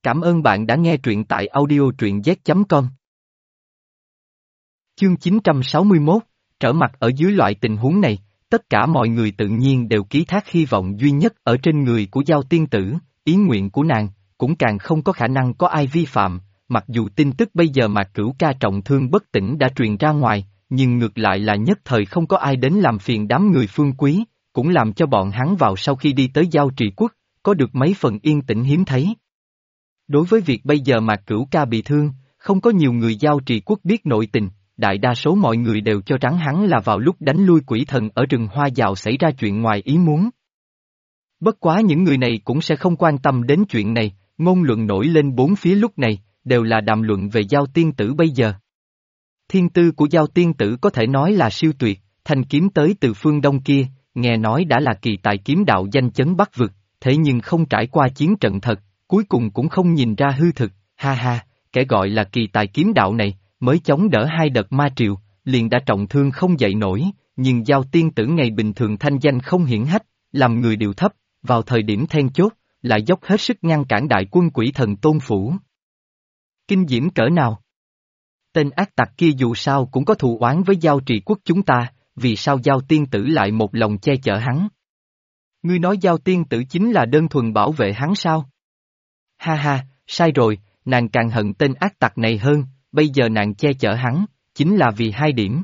Cảm ơn bạn đã nghe truyện tại audio truyện z.com. Chương 961, trở mặt ở dưới loại tình huống này, tất cả mọi người tự nhiên đều ký thác hy vọng duy nhất ở trên người của Giao tiên tử, ý nguyện của nàng, cũng càng không có khả năng có ai vi phạm, mặc dù tin tức bây giờ Mạc Cửu Ca trọng thương bất tỉnh đã truyền ra ngoài, nhưng ngược lại là nhất thời không có ai đến làm phiền đám người Phương Quý, cũng làm cho bọn hắn vào sau khi đi tới Giao Trì Quốc, có được mấy phần yên tĩnh hiếm thấy. Đối với việc bây giờ Mạc Cửu Ca bị thương, không có nhiều người Giao Trì Quốc biết nội tình, đại đa số mọi người đều cho rằng hắn là vào lúc đánh lui quỷ thần ở rừng hoa dạo xảy ra chuyện ngoài ý muốn. Bất quá những người này cũng sẽ không quan tâm đến chuyện này, ngôn luận nổi lên bốn phía lúc này, đều là đàm luận về Giao tiên tử bây giờ. Thiên tư của Giao tiên tử có thể nói là siêu tuyệt, thanh kiếm tới từ phương đông kia, nghe nói đã là kỳ tài kiếm đạo danh chấn Bắc vực, thế nhưng không trải qua chiến trận thật, cuối cùng cũng không nhìn ra hư thực, ha ha, kẻ gọi là kỳ tài kiếm đạo này, mới chống đỡ hai đợt ma triều, liền đã trọng thương không dậy nổi, nhưng Giao tiên tử ngày bình thường thanh danh không hiển hách, làm người điều thấp, vào thời điểm then chốt, lại dốc hết sức ngăn cản đại quân quỷ thần Tôn Phủ. Kinh diễm cỡ nào? Tên ác tặc kia dù sao cũng có thù oán với Giao Trì Quốc chúng ta, vì sao Giao tiên tử lại một lòng che chở hắn? Ngươi nói Giao tiên tử chính là đơn thuần bảo vệ hắn sao? Ha ha, sai rồi, nàng càng hận tên ác tặc này hơn, bây giờ nàng che chở hắn, chính là vì hai điểm.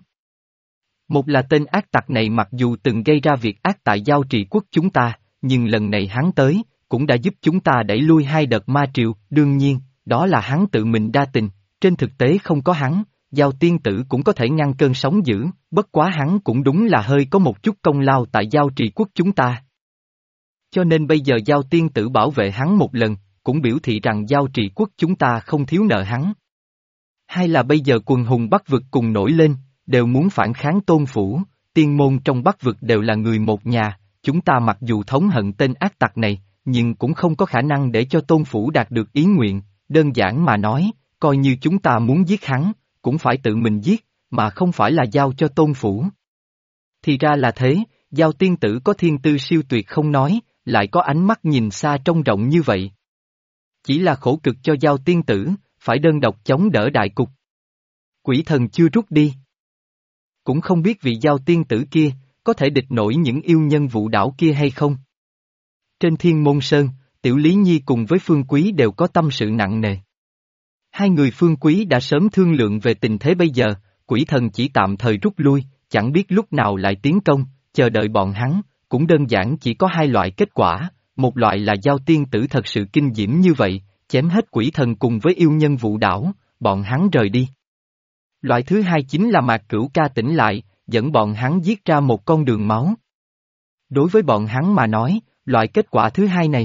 Một là tên ác tặc này mặc dù từng gây ra việc ác tại Giao Trì Quốc chúng ta, nhưng lần này hắn tới, cũng đã giúp chúng ta đẩy lui hai đợt ma triều, đương nhiên, đó là hắn tự mình đa tình, trên thực tế không có hắn, Giao tiên tử cũng có thể ngăn cơn sóng dữ, bất quá hắn cũng đúng là hơi có một chút công lao tại Giao Trì Quốc chúng ta. Cho nên bây giờ Giao tiên tử bảo vệ hắn một lần, cũng biểu thị rằng Giao Trì Quốc chúng ta không thiếu nợ hắn. Hay là bây giờ quần hùng Bắc vực cùng nổi lên, đều muốn phản kháng Tôn Phủ, tiên môn trong Bắc vực đều là người một nhà, chúng ta mặc dù thống hận tên ác tặc này, nhưng cũng không có khả năng để cho Tôn Phủ đạt được ý nguyện, đơn giản mà nói, coi như chúng ta muốn giết hắn, cũng phải tự mình giết, mà không phải là giao cho Tôn Phủ. Thì ra là thế, Giao tiên tử có thiên tư siêu tuyệt không nói, lại có ánh mắt nhìn xa trông rộng như vậy. Chỉ là khổ cực cho Giao tiên tử, phải đơn độc chống đỡ đại cục. Quỷ thần chưa rút đi. Cũng không biết vị Giao tiên tử kia, có thể địch nổi những yêu nhân vụ đảo kia hay không. Trên Thiên Môn Sơn, Tiểu Lý Nhi cùng với Phương Quý đều có tâm sự nặng nề. Hai người Phương Quý đã sớm thương lượng về tình thế bây giờ, quỷ thần chỉ tạm thời rút lui, chẳng biết lúc nào lại tiến công, chờ đợi bọn hắn, cũng đơn giản chỉ có hai loại kết quả, một loại là Giao tiên tử thật sự kinh diễm như vậy, chém hết quỷ thần cùng với yêu nhân vụ đảo, bọn hắn rời đi. Loại thứ hai chính là Mạc Cửu Ca tỉnh lại, dẫn bọn hắn giết ra một con đường máu. Đối với bọn hắn mà nói, loại kết quả thứ hai này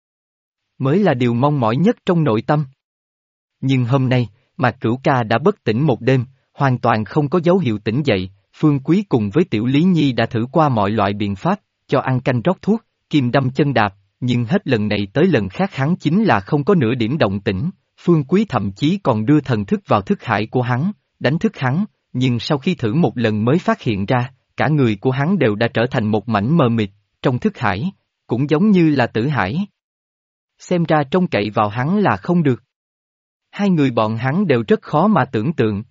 mới là điều mong mỏi nhất trong nội tâm. Nhưng hôm nay, Mạc Cửu Ca đã bất tỉnh một đêm, hoàn toàn không có dấu hiệu tỉnh dậy, Phương Quý cùng với Tiểu Lý Nhi đã thử qua mọi loại biện pháp, cho ăn canh rót thuốc, kim đâm chân đạp, nhưng hết lần này tới lần khác hắn chính là không có nửa điểm động tĩnh, Phương Quý thậm chí còn đưa thần thức vào thức hải của hắn, đánh thức hắn, nhưng sau khi thử một lần mới phát hiện ra, cả người của hắn đều đã trở thành một mảnh mờ mịt, trong thức hải, cũng giống như là tử hải. Xem ra trông cậy vào hắn là không được. Hai người bọn hắn đều rất khó mà tưởng tượng.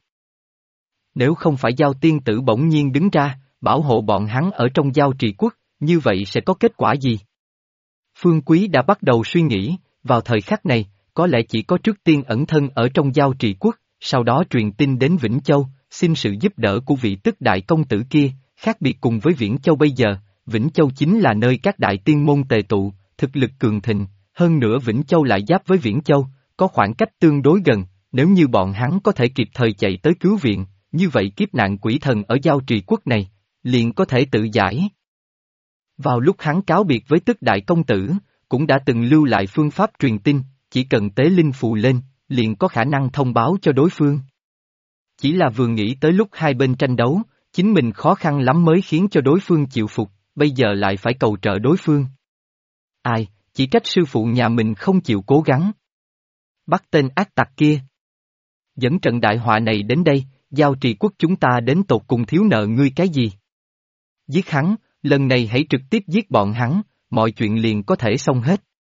Nếu không phải Giao tiên tử bỗng nhiên đứng ra, bảo hộ bọn hắn ở trong Giao Trì Quốc, như vậy sẽ có kết quả gì? Phương Quý đã bắt đầu suy nghĩ, vào thời khắc này, có lẽ chỉ có trước tiên ẩn thân ở trong Giao Trì Quốc, sau đó truyền tin đến Vĩnh Châu, xin sự giúp đỡ của vị Tức đại công tử kia, khác biệt cùng với Viễn Châu bây giờ, Vĩnh Châu chính là nơi các đại tiên môn tề tụ, thực lực cường thịnh, hơn nữa Vĩnh Châu lại giáp với Viễn Châu, có khoảng cách tương đối gần, nếu như bọn hắn có thể kịp thời chạy tới cứu viện, như vậy kiếp nạn quỷ thần ở Giao Trì Quốc này, liền có thể tự giải. Vào lúc hắn cáo biệt với Tức đại công tử, cũng đã từng lưu lại phương pháp truyền tin, chỉ cần tế linh phù lên, liền có khả năng thông báo cho đối phương. Chỉ là vừa nghĩ tới lúc hai bên tranh đấu, chính mình khó khăn lắm mới khiến cho đối phương chịu phục, bây giờ lại phải cầu trợ đối phương. Ai, chỉ trách sư phụ nhà mình không chịu cố gắng. Bắt tên ác tặc kia. Dẫn trận đại họa này đến đây, Giao Trì Quốc chúng ta đến tột cùng thiếu nợ ngươi cái gì? Giết hắn, lần này hãy trực tiếp giết bọn hắn, mọi chuyện liền có thể xong hết.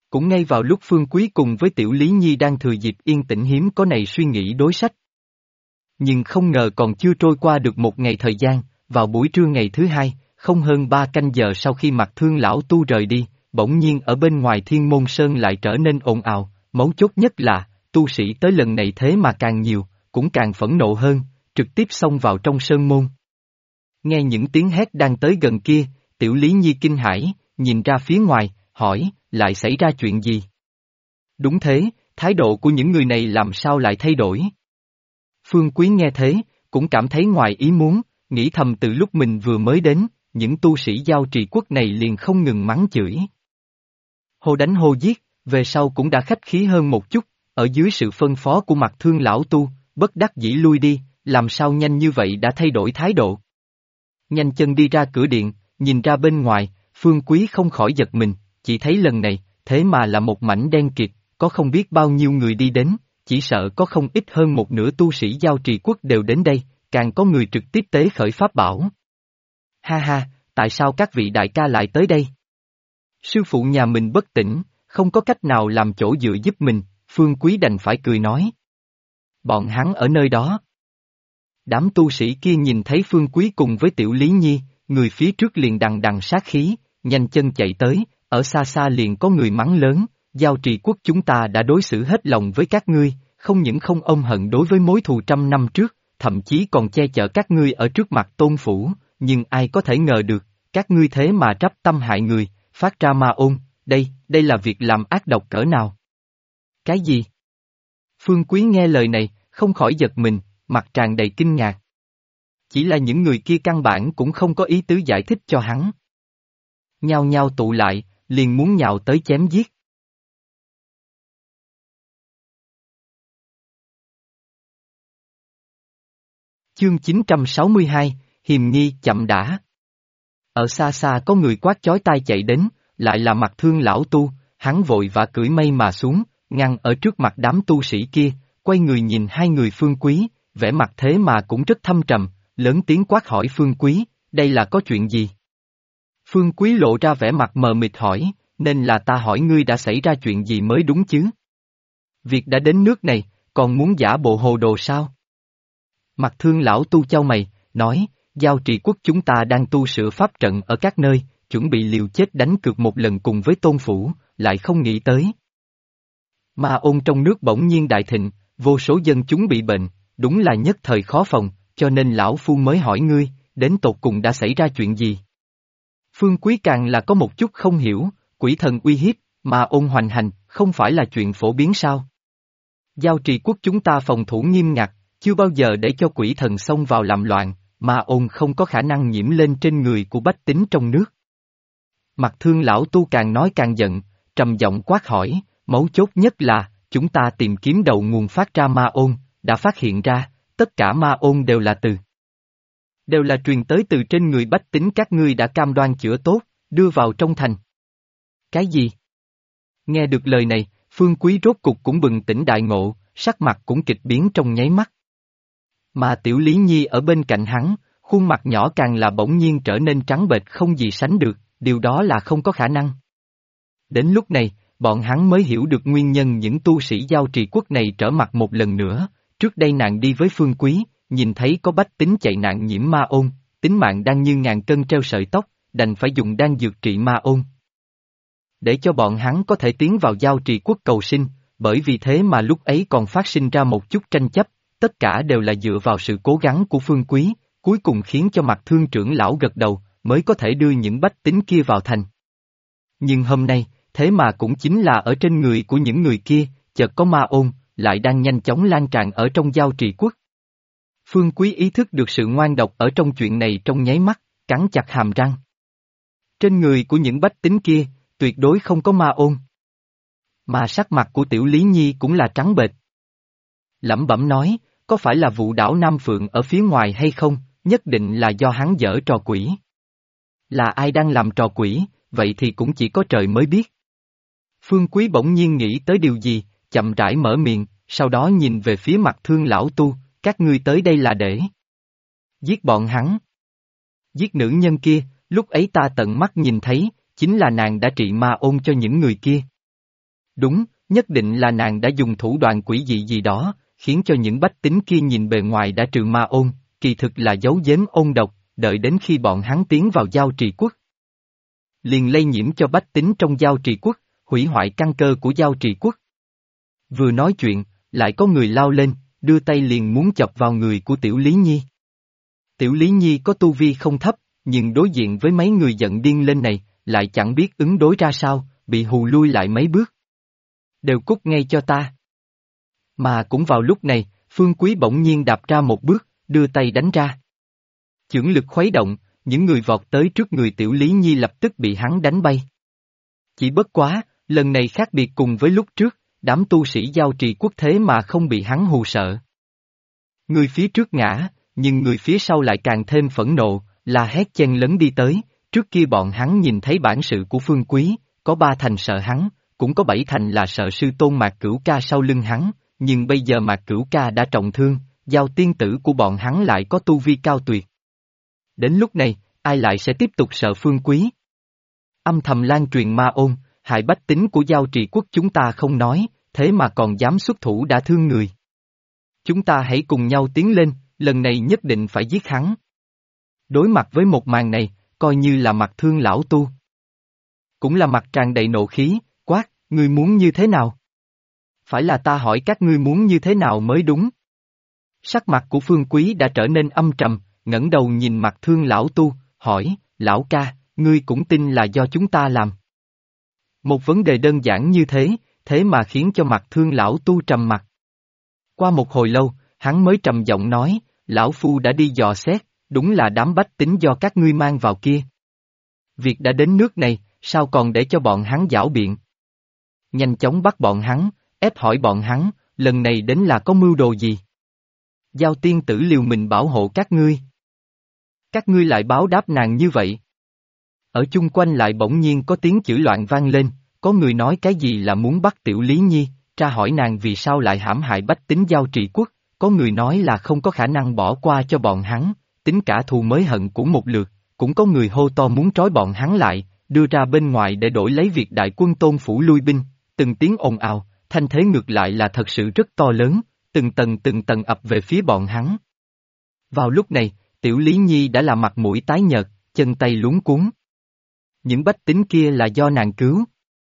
Cũng ngay vào lúc Phương Quý cùng với Tiểu Lý Nhi đang thừa dịp yên tĩnh hiếm có này suy nghĩ đối sách. Nhưng không ngờ còn chưa trôi qua được một ngày thời gian, vào buổi trưa ngày thứ hai, không hơn 3 canh giờ sau khi Mặt Thương lão tu rời đi, bỗng nhiên ở bên ngoài Thiên Môn Sơn lại trở nên ồn ào, mấu chốt nhất là, tu sĩ tới lần này thế mà càng nhiều, cũng càng phẫn nộ hơn, trực tiếp xông vào trong sơn môn. Nghe những tiếng hét đang tới gần kia, Tiểu Lý Nhi kinh hãi, nhìn ra phía ngoài, hỏi, lại xảy ra chuyện gì? Đúng thế, thái độ của những người này làm sao lại thay đổi? Phương Quý nghe thế, cũng cảm thấy ngoài ý muốn, nghĩ thầm từ lúc mình vừa mới đến, những tu sĩ giao trì quốc này liền không ngừng mắng chửi. Hô đánh hô giết, về sau cũng đã khách khí hơn một chút, ở dưới sự phân phó của Mặt Thương lão tu, bất đắc dĩ lui đi, làm sao nhanh như vậy đã thay đổi thái độ. Nhanh chân đi ra cửa điện, nhìn ra bên ngoài, Phương Quý không khỏi giật mình, chỉ thấy lần này, thế mà là một mảnh đen kịt, có không biết bao nhiêu người đi đến, chỉ sợ có không ít hơn một nửa tu sĩ giao trì quốc đều đến đây, càng có người trực tiếp tế khởi pháp bảo. Ha ha, tại sao các vị đại ca lại tới đây? Sư phụ nhà mình bất tỉnh, không có cách nào làm chỗ dựa giúp mình, Phương Quý đành phải cười nói. Bọn hắn ở nơi đó. Đám tu sĩ kia nhìn thấy Phương Quý cùng với Tiểu Lý Nhi, người phía trước liền đằng đằng sát khí, nhanh chân chạy tới, ở xa xa liền có người mắng lớn, giao trì quốc chúng ta đã đối xử hết lòng với các ngươi, không những không ôm hận đối với mối thù trăm năm trước, thậm chí còn che chở các ngươi ở trước mặt tôn phủ, nhưng ai có thể ngờ được, các ngươi thế mà trắp tâm hại người, phát ra ma ôn, đây là việc làm ác độc cỡ nào? Cái gì? Phương Quý nghe lời này, không khỏi giật mình, mặt tràn đầy kinh ngạc. Chỉ là những người kia căn bản cũng không có ý tứ giải thích cho hắn. Nhao nhao tụ lại, liền muốn nhào tới chém giết. Chương 962, Hiềm nghi chậm đã. Ở xa xa có người quát chói tai chạy đến, lại là Mặt Thương lão tu, hắn vội vã cưỡi mây mà xuống, ngăn ở trước mặt đám tu sĩ kia, quay người nhìn hai người Phương Quý, vẻ mặt thế mà cũng rất thâm trầm, lớn tiếng quát hỏi Phương Quý, đây là có chuyện gì? Phương Quý lộ ra vẻ mặt mờ mịt hỏi, nên là ta hỏi ngươi đã xảy ra chuyện gì mới đúng chứ? Việc đã đến nước này, còn muốn giả bộ hồ đồ sao? Mặt Thương lão tu chau mày, nói, giao trì quốc chúng ta đang tu sửa pháp trận ở các nơi, chuẩn bị liều chết đánh cược một lần cùng với tôn phủ, lại không nghĩ tới. Ma ôn trong nước bỗng nhiên đại thịnh, vô số dân chúng bị bệnh, đúng là nhất thời khó phòng, cho nên lão phu mới hỏi ngươi, đến tột cùng đã xảy ra chuyện gì? Phương Quý càng là có một chút không hiểu, quỷ thần uy hiếp, ma ôn hoành hành, không phải là chuyện phổ biến sao? Giao trì quốc chúng ta phòng thủ nghiêm ngặt, chưa bao giờ để cho quỷ thần xông vào làm loạn, ma ôn không có khả năng nhiễm lên trên người của bách tính trong nước. Mặt Thương lão tu càng nói càng giận, trầm giọng quát hỏi, mấu chốt nhất là, chúng ta tìm kiếm đầu nguồn phát ra ma ôn, đã phát hiện ra, tất cả ma ôn đều là truyền tới từ trên người bách tính các ngươi đã cam đoan chữa tốt, đưa vào trong thành. Cái gì? Nghe được lời này, Phương Quý rốt cục cũng bừng tỉnh đại ngộ, sắc mặt cũng kịch biến trong nháy mắt. Mà Tiểu Lý Nhi ở bên cạnh hắn, khuôn mặt nhỏ càng là bỗng nhiên trở nên trắng bệch không gì sánh được, điều đó là không có khả năng. Đến lúc này, bọn hắn mới hiểu được nguyên nhân những tu sĩ giao trì quốc này trở mặt một lần nữa, trước đây nàng đi với Phương Quý, nhìn thấy có bách tính chạy nạn nhiễm ma ôn, tính mạng đang như ngàn cân treo sợi tóc, đành phải dùng đan dược trị ma ôn. Để cho bọn hắn có thể tiến vào giao trì quốc cầu sinh, bởi vì thế mà lúc ấy còn phát sinh ra một chút tranh chấp, tất cả đều là dựa vào sự cố gắng của Phương Quý, cuối cùng khiến cho Mặt Thương trưởng lão gật đầu, mới có thể đưa những bách tính kia vào thành. Nhưng hôm nay, thế mà cũng chính là ở trên người của những người kia, chợt có ma ôn, lại đang nhanh chóng lan tràn ở trong giao trì quốc. Phương Quý ý thức được sự ngoan độc ở trong chuyện này trong nháy mắt, cắn chặt hàm răng. Trên người của những bách tính kia, tuyệt đối không có ma ôn. Mà sắc mặt của Tiểu Lý Nhi cũng là trắng bệch. Lẩm bẩm nói, có phải là vụ đảo Nam Phượng ở phía ngoài hay không, nhất định là do hắn giở trò quỷ. Là ai đang làm trò quỷ, vậy thì cũng chỉ có trời mới biết. Phương Quý bỗng nhiên nghĩ tới điều gì, chậm rãi mở miệng, sau đó nhìn về phía Mặt Thương lão tu, các ngươi tới đây là để giết bọn hắn. Giết nữ nhân kia, lúc ấy ta tận mắt nhìn thấy, chính là nàng đã trị ma ôn cho những người kia. Đúng, nhất định là nàng đã dùng thủ đoạn quỷ dị gì đó, khiến cho những bách tính kia nhìn bề ngoài đã trừ ma ôn, kỳ thực là giấu giếm ôn độc, đợi đến khi bọn hắn tiến vào giao trì quốc. Liền lây nhiễm cho bách tính trong giao trì quốc, hủy hoại căn cơ của giao trì quốc. Vừa nói chuyện, lại có người lao lên, đưa tay liền muốn chọc vào người của Tiểu Lý Nhi. Tiểu Lý Nhi có tu vi không thấp, nhưng đối diện với mấy người giận điên lên này, lại chẳng biết ứng đối ra sao, bị hù lui lại mấy bước. Đều cút ngay cho ta. Mà cũng vào lúc này, Phương Quý bỗng nhiên đạp ra một bước, đưa tay đánh ra. Chưởng lực khuấy động, những người vọt tới trước người Tiểu Lý Nhi lập tức bị hắn đánh bay. Chỉ bất quá, lần này khác biệt cùng với lúc trước, đám tu sĩ giao trì quốc thế mà không bị hắn hù sợ. Người phía trước ngã, nhưng người phía sau lại càng thêm phẫn nộ, la hét chen lấn đi tới, trước kia bọn hắn nhìn thấy bản sự của Phương Quý, có 3 thành sợ hắn, cũng có 7 thành là sợ sư tôn Mạc Cửu Ca sau lưng hắn, nhưng bây giờ Mạc Cửu Ca đã trọng thương, giao tiên tử của bọn hắn lại có tu vi cao tuyệt. Đến lúc này, ai lại sẽ tiếp tục sợ Phương Quý? Âm thầm lan truyền ma ôn, hại bách tính của giao trì quốc chúng ta không nói, thế mà còn dám xuất thủ đã thương người. Chúng ta hãy cùng nhau tiến lên, lần này nhất định phải giết hắn. Đối mặt với một màn này, coi như là mặt thương lão tu. Cũng là mặt tràn đầy nộ khí, quát, ngươi muốn như thế nào? Phải là ta hỏi các ngươi muốn như thế nào mới đúng. Sắc mặt của Phương Quý đã trở nên âm trầm, ngẩng đầu nhìn mặt thương lão tu, hỏi, lão ca, ngươi cũng tin là do chúng ta làm. Một vấn đề đơn giản như thế, thế mà khiến cho mặt thương lão tu trầm mặt. Qua một hồi lâu, hắn mới trầm giọng nói, lão phu đã đi dò xét, đúng là đám bách tính do các ngươi mang vào kia. Việc đã đến nước này, sao còn để cho bọn hắn giảo biện? Nhanh chóng bắt bọn hắn, ép hỏi bọn hắn, lần này đến là có mưu đồ gì? Giao tiên tử liều mình bảo hộ các ngươi. Các ngươi lại báo đáp nàng như vậy. Ở chung quanh lại bỗng nhiên có tiếng chửi loạn vang lên, có người nói cái gì là muốn bắt Tiểu Lý Nhi, tra hỏi nàng vì sao lại hãm hại bách tính giao trì quốc, có người nói là không có khả năng bỏ qua cho bọn hắn, tính cả thù mới hận của một lượt, cũng có người hô to muốn trói bọn hắn lại, đưa ra bên ngoài để đổi lấy việc đại quân Tôn Phủ lui binh, từng tiếng ồn ào, thanh thế ngược lại là thật sự rất to lớn, từng tầng ập về phía bọn hắn. Vào lúc này, Tiểu Lý Nhi đã là mặt mũi tái nhợt, chân tay luống cuống. Những bách tính kia là do nàng cứu.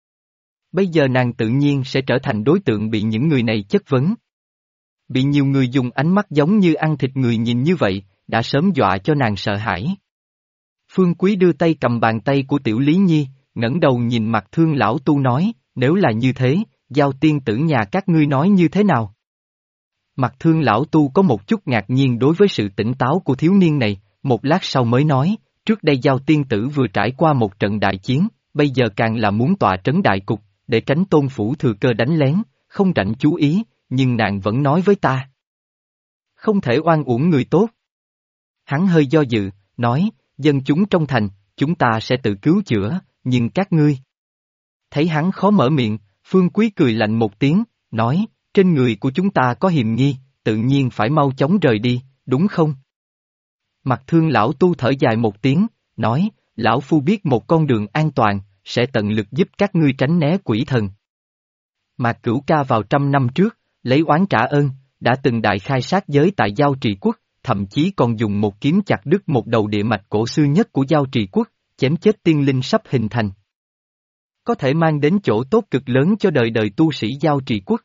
Bây giờ nàng tự nhiên sẽ trở thành đối tượng bị những người này chất vấn. Bị nhiều người dùng ánh mắt giống như ăn thịt người nhìn như vậy, đã sớm dọa cho nàng sợ hãi. Phương Quý đưa tay cầm bàn tay của Tiểu Lý Nhi, ngẩng đầu nhìn mặt thương lão tu nói, nếu là như thế, giao tiên tử nhà các ngươi nói như thế nào? Mặt thương lão tu có một chút ngạc nhiên đối với sự tỉnh táo của thiếu niên này, một lát sau mới nói, trước đây giao tiên tử vừa trải qua một trận đại chiến, bây giờ càng là muốn tọa trấn đại cục, để tránh Tôn Phủ thừa cơ đánh lén, không rảnh chú ý, nhưng nàng vẫn nói với ta. Không thể oan uổng người tốt. Hắn hơi do dự, nói, dân chúng trong thành, chúng ta sẽ tự cứu chữa, nhưng các ngươi. Thấy hắn khó mở miệng, Phương Quý cười lạnh một tiếng, nói, trên người của chúng ta có hiềm nghi, tự nhiên phải mau chóng rời đi, đúng không? Mặt thương lão tu thở dài một tiếng, nói, lão phu biết một con đường an toàn, sẽ tận lực giúp các ngươi tránh né quỷ thần. Mạc Cửu Ca vào 100 năm trước, lấy oán trả ơn, đã từng đại khai sát giới tại giao trì quốc, thậm chí còn dùng một kiếm chặt đứt một đầu địa mạch cổ xưa nhất của giao trì quốc, chém chết tiên linh sắp hình thành. Có thể mang đến chỗ tốt cực lớn cho đời đời tu sĩ giao trì quốc.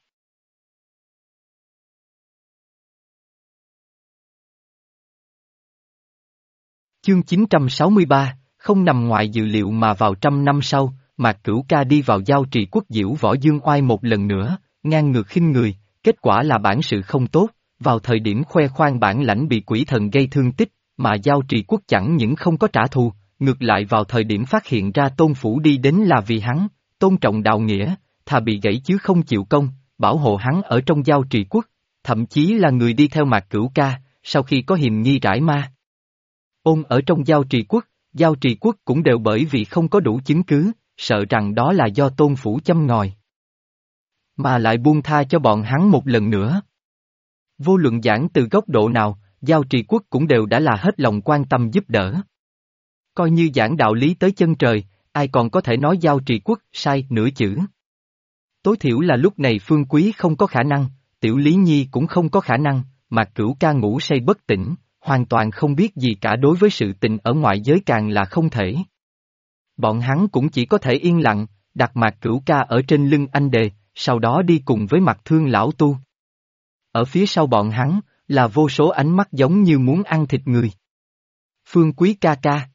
Chương 963, không nằm ngoài dự liệu mà vào 100 năm sau, Mạc Cửu Ca đi vào giao trì quốc diễu võ dương oai một lần nữa, ngang ngược khinh người, kết quả là bản sự không tốt, vào thời điểm khoe khoang bản lãnh bị quỷ thần gây thương tích, mà giao trì quốc chẳng những không có trả thù, ngược lại vào thời điểm phát hiện ra Tôn Phủ đi đến là vì hắn, tôn trọng đạo nghĩa, thà bị gãy chứ không chịu công, bảo hộ hắn ở trong giao trì quốc, thậm chí là người đi theo Mạc Cửu Ca, sau khi có hiềm nghi rải ma. Ôn ở trong giao trì quốc cũng đều bởi vì không có đủ chứng cứ, sợ rằng đó là do Tôn Phủ châm ngòi. Mà lại buông tha cho bọn hắn một lần nữa. Vô luận giảng từ góc độ nào, giao trì quốc cũng đều đã là hết lòng quan tâm giúp đỡ. Coi như giảng đạo lý tới chân trời, ai còn có thể nói giao trì quốc sai nửa chữ. Tối thiểu là lúc này Phương Quý không có khả năng, Tiểu Lý Nhi cũng không có khả năng, Mạc Cửu Ca ngủ say bất tỉnh, hoàn toàn không biết gì cả đối với sự tình ở ngoại giới càng là không thể. Bọn hắn cũng chỉ có thể yên lặng, đặt Mạc Cửu Ca ở trên lưng anh đề, sau đó đi cùng với Mặt Thương lão tu. Ở phía sau bọn hắn, là vô số ánh mắt giống như muốn ăn thịt người. Phương Quý ca ca.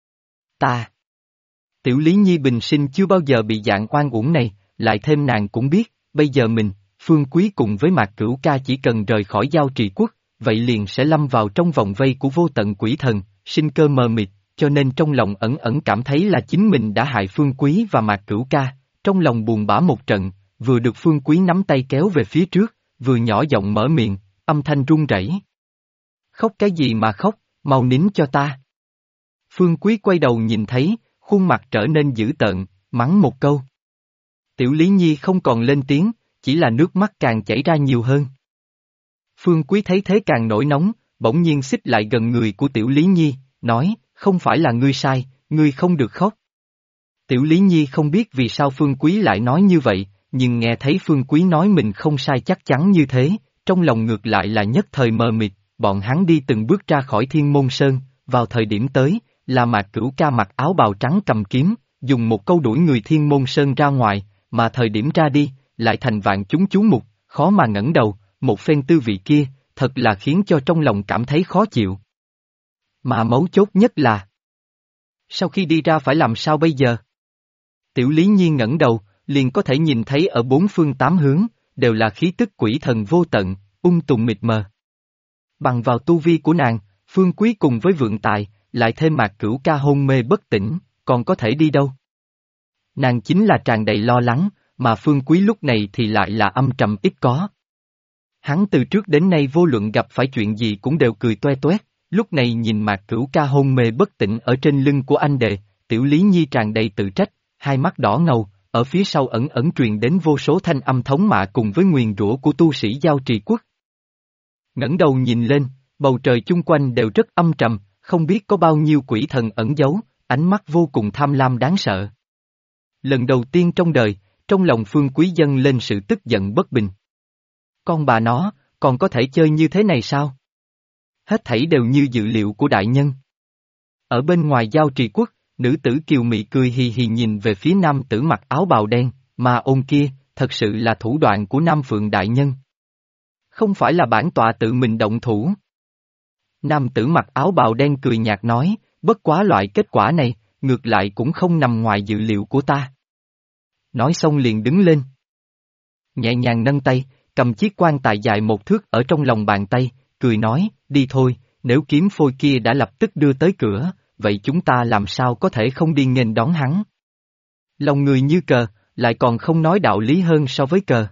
Ta. Tiểu Lý Nhi bình sinh chưa bao giờ bị dạng oan uổng này, lại thêm nàng cũng biết, bây giờ mình, Phương Quý cùng với Mạc Cửu Ca chỉ cần rời khỏi Giao Trì Quốc, vậy liền sẽ lâm vào trong vòng vây của vô tận quỷ thần, sinh cơ mờ mịt, cho nên trong lòng ẩn ẩn cảm thấy là chính mình đã hại Phương Quý và Mạc Cửu Ca, trong lòng buồn bã một trận, vừa được Phương Quý nắm tay kéo về phía trước, vừa nhỏ giọng mở miệng, âm thanh run rẩy. Khóc cái gì mà khóc, mau nín cho ta. Phương Quý quay đầu nhìn thấy, khuôn mặt trở nên dữ tợn, mắng một câu. Tiểu Lý Nhi không còn lên tiếng, chỉ là nước mắt càng chảy ra nhiều hơn. Phương Quý thấy thế càng nổi nóng, bỗng nhiên xích lại gần người của Tiểu Lý Nhi, nói, không phải là ngươi sai, ngươi không được khóc. Tiểu Lý Nhi không biết vì sao Phương Quý lại nói như vậy, nhưng nghe thấy Phương Quý nói mình không sai chắc chắn như thế, trong lòng ngược lại là nhất thời mờ mịt, bọn hắn đi từng bước ra khỏi Thiên Môn Sơn, vào thời điểm tới, là Mạc Cửu Ca mặc áo bào trắng cầm kiếm, dùng một câu đuổi người Thiên Môn Sơn ra ngoài, mà thời điểm ra đi, lại thành vạn chúng chú mục, khó mà ngẩng đầu, một phen tư vị kia, thật là khiến cho trong lòng cảm thấy khó chịu. Mà mấu chốt nhất là, sau khi đi ra phải làm sao bây giờ? Tiểu Lý Nhi ngẩng đầu, liền có thể nhìn thấy ở bốn phương tám hướng, đều là khí tức quỷ thần vô tận, tùng mịt mờ. Bằng vào tu vi của nàng, Phương Quý cùng với Vượng Tài, lại thêm Mạc Cửu Ca hôn mê bất tỉnh, còn có thể đi đâu? Nàng chính là tràn đầy lo lắng, mà Phương Quý lúc này thì lại là âm trầm ít có. Hắn từ trước đến nay vô luận gặp phải chuyện gì cũng đều cười toe toét, lúc này nhìn Mạc Cửu Ca hôn mê bất tỉnh ở trên lưng của anh đệ, Tiểu Lý Nhi tràn đầy tự trách, hai mắt đỏ ngầu, ở phía sau ẩn ẩn truyền đến vô số thanh âm thống mạ cùng với nguyền rủa của tu sĩ Giao Trì Quốc. Ngẩng đầu nhìn lên, bầu trời chung quanh đều rất âm trầm, không biết có bao nhiêu quỷ thần ẩn giấu, ánh mắt vô cùng tham lam đáng sợ. Lần đầu tiên trong đời, trong lòng Phương Quý dâng lên sự tức giận bất bình. Con bà nó, còn có thể chơi như thế này sao? Hết thảy đều như dự liệu của đại nhân. Ở bên ngoài Giao Trì Quốc, nữ tử kiều mị cười hì hì nhìn về phía nam tử mặc áo bào đen, mà ôn kia, thật sự là thủ đoạn của Nam Phượng đại nhân. Không phải là bản tọa tự mình động thủ. Nam tử mặc áo bào đen cười nhạt nói, bất quá loại kết quả này, ngược lại cũng không nằm ngoài dự liệu của ta. Nói xong liền đứng lên. Nhẹ nhàng nâng tay, cầm chiếc quan tài dài một thước ở trong lòng bàn tay, cười nói, đi thôi, nếu kiếm phôi kia đã lập tức đưa tới cửa, vậy chúng ta làm sao có thể không đi nghênh đón hắn. Lòng người như cờ, lại còn không nói đạo lý hơn so với cờ.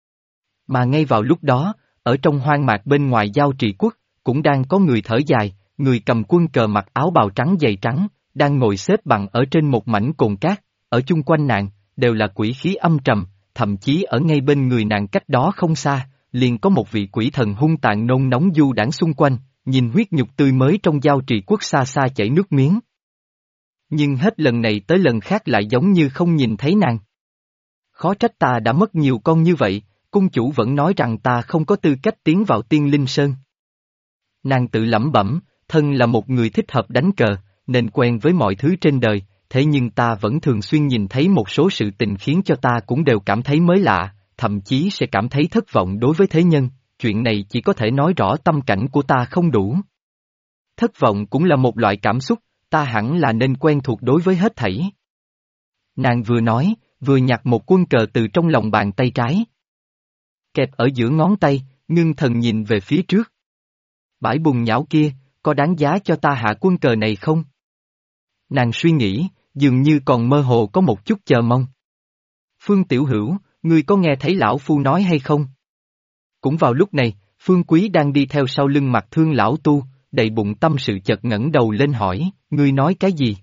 Mà ngay vào lúc đó, ở trong hoang mạc bên ngoài Giao Trì Quốc, cũng đang có người thở dài, người cầm quân cờ mặc áo bào trắng dày trắng, đang ngồi xếp bằng ở trên một mảnh cồn cát, ở chung quanh nàng, đều là quỷ khí âm trầm, thậm chí ở ngay bên người nàng cách đó không xa, liền có một vị quỷ thần hung tàn nôn nóng du đãng xung quanh, nhìn huyết nhục tươi mới trong Giao Trì Quốc xa xa chảy nước miếng. Nhưng hết lần này tới lần khác lại giống như không nhìn thấy nàng. Khó trách ta đã mất nhiều con như vậy, cung chủ vẫn nói rằng ta không có tư cách tiến vào Tiên Linh Sơn. Nàng tự lẩm bẩm, thân là một người thích hợp đánh cờ, nên quen với mọi thứ trên đời, thế nhưng ta vẫn thường xuyên nhìn thấy một số sự tình khiến cho ta cũng đều cảm thấy mới lạ, thậm chí sẽ cảm thấy thất vọng đối với thế nhân, chuyện này chỉ có thể nói rõ tâm cảnh của ta không đủ. Thất vọng cũng là một loại cảm xúc, ta hẳn là nên quen thuộc đối với hết thảy. Nàng vừa nói, vừa nhặt một quân cờ từ trong lòng bàn tay trái. Kẹp ở giữa ngón tay, ngưng thần nhìn về phía trước. Bãi bùn nhão kia, có đáng giá cho ta hạ quân cờ này không? Nàng suy nghĩ, dường như còn mơ hồ có một chút chờ mong. Phương Tiểu Hữu, ngươi có nghe thấy lão phu nói hay không? Cũng vào lúc này, Phương Quý đang đi theo sau lưng Mặt Thương lão tu, đầy bụng tâm sự chợt ngẩng đầu lên hỏi, ngươi nói cái gì?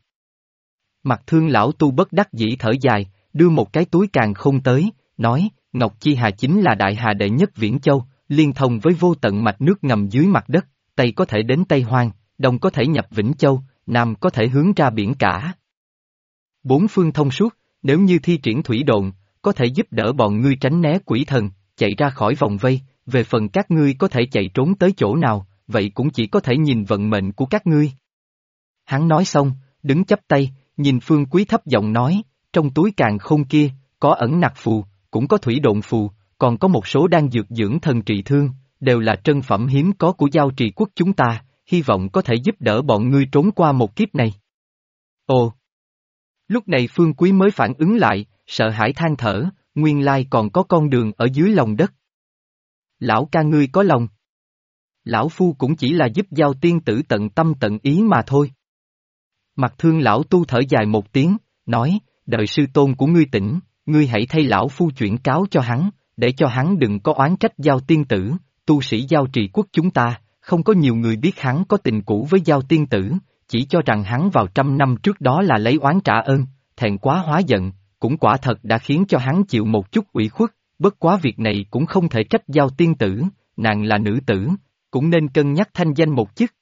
Mặt Thương lão tu bất đắc dĩ thở dài, đưa một cái túi càn khôn tới, nói, Ngọc Chi Hà chính là đại hà đệ nhất Viễn Châu, liên thông với vô tận mạch nước ngầm dưới mặt đất, Tây có thể đến Tây Hoang, Đông có thể nhập Vĩnh Châu, Nam có thể hướng ra biển cả. Bốn phương thông suốt, nếu như thi triển thủy độn, có thể giúp đỡ bọn ngươi tránh né quỷ thần, chạy ra khỏi vòng vây, về phần các ngươi có thể chạy trốn tới chỗ nào, vậy cũng chỉ có thể nhìn vận mệnh của các ngươi. Hắn nói xong, đứng chắp tay, nhìn Phương Quý thấp giọng nói, trong túi càn khôn kia, có ẩn nặc phù, cũng có thủy độn phù, còn có một số đan dược dưỡng thần trị thương, đều là trân phẩm hiếm có của Giao Trì quốc chúng ta, hy vọng có thể giúp đỡ bọn ngươi trốn qua một kiếp này. Ồ! Lúc này Phương Quý mới phản ứng lại, sợ hãi than thở, nguyên lai còn có con đường ở dưới lòng đất. Lão ca ngươi có lòng. Lão phu cũng chỉ là giúp Giao tiên tử tận tâm tận ý mà thôi. Mặt Thương lão tu thở dài một tiếng, nói, đợi sư tôn của ngươi tỉnh, ngươi hãy thay lão phu chuyển cáo cho hắn, để cho hắn đừng có oán trách Giao tiên tử, tu sĩ Giao Trì quốc chúng ta, không có nhiều người biết hắn có tình cũ với Giao tiên tử, chỉ cho rằng hắn vào 100 năm trước đó là lấy oán trả ơn, thẹn quá hóa giận, cũng quả thật đã khiến cho hắn chịu một chút ủy khuất, bất quá việc này cũng không thể trách Giao tiên tử, nàng là nữ tử, cũng nên cân nhắc thanh danh một chút.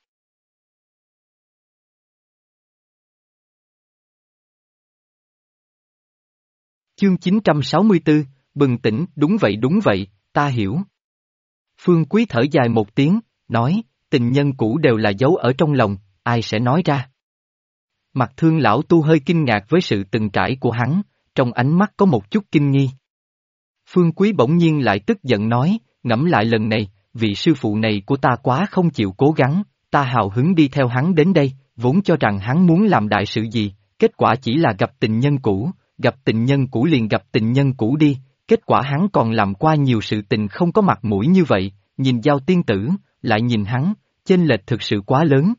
Chương 964, bừng tỉnh, đúng vậy, ta hiểu. Phương Quý thở dài một tiếng, nói, tình nhân cũ đều là giấu ở trong lòng, ai sẽ nói ra. Mặt Thương lão tu hơi kinh ngạc với sự từng trải của hắn, trong ánh mắt có một chút kinh nghi. Phương Quý bỗng nhiên lại tức giận nói, ngẫm lại lần này, vị sư phụ này của ta quá không chịu cố gắng, ta hào hứng đi theo hắn đến đây, vốn cho rằng hắn muốn làm đại sự gì, kết quả chỉ là gặp tình nhân cũ, gặp tình nhân cũ liền gặp tình nhân cũ đi, kết quả hắn còn làm qua nhiều sự tình không có mặt mũi như vậy, nhìn Giao tiên tử, lại nhìn hắn, chênh lệch thực sự quá lớn.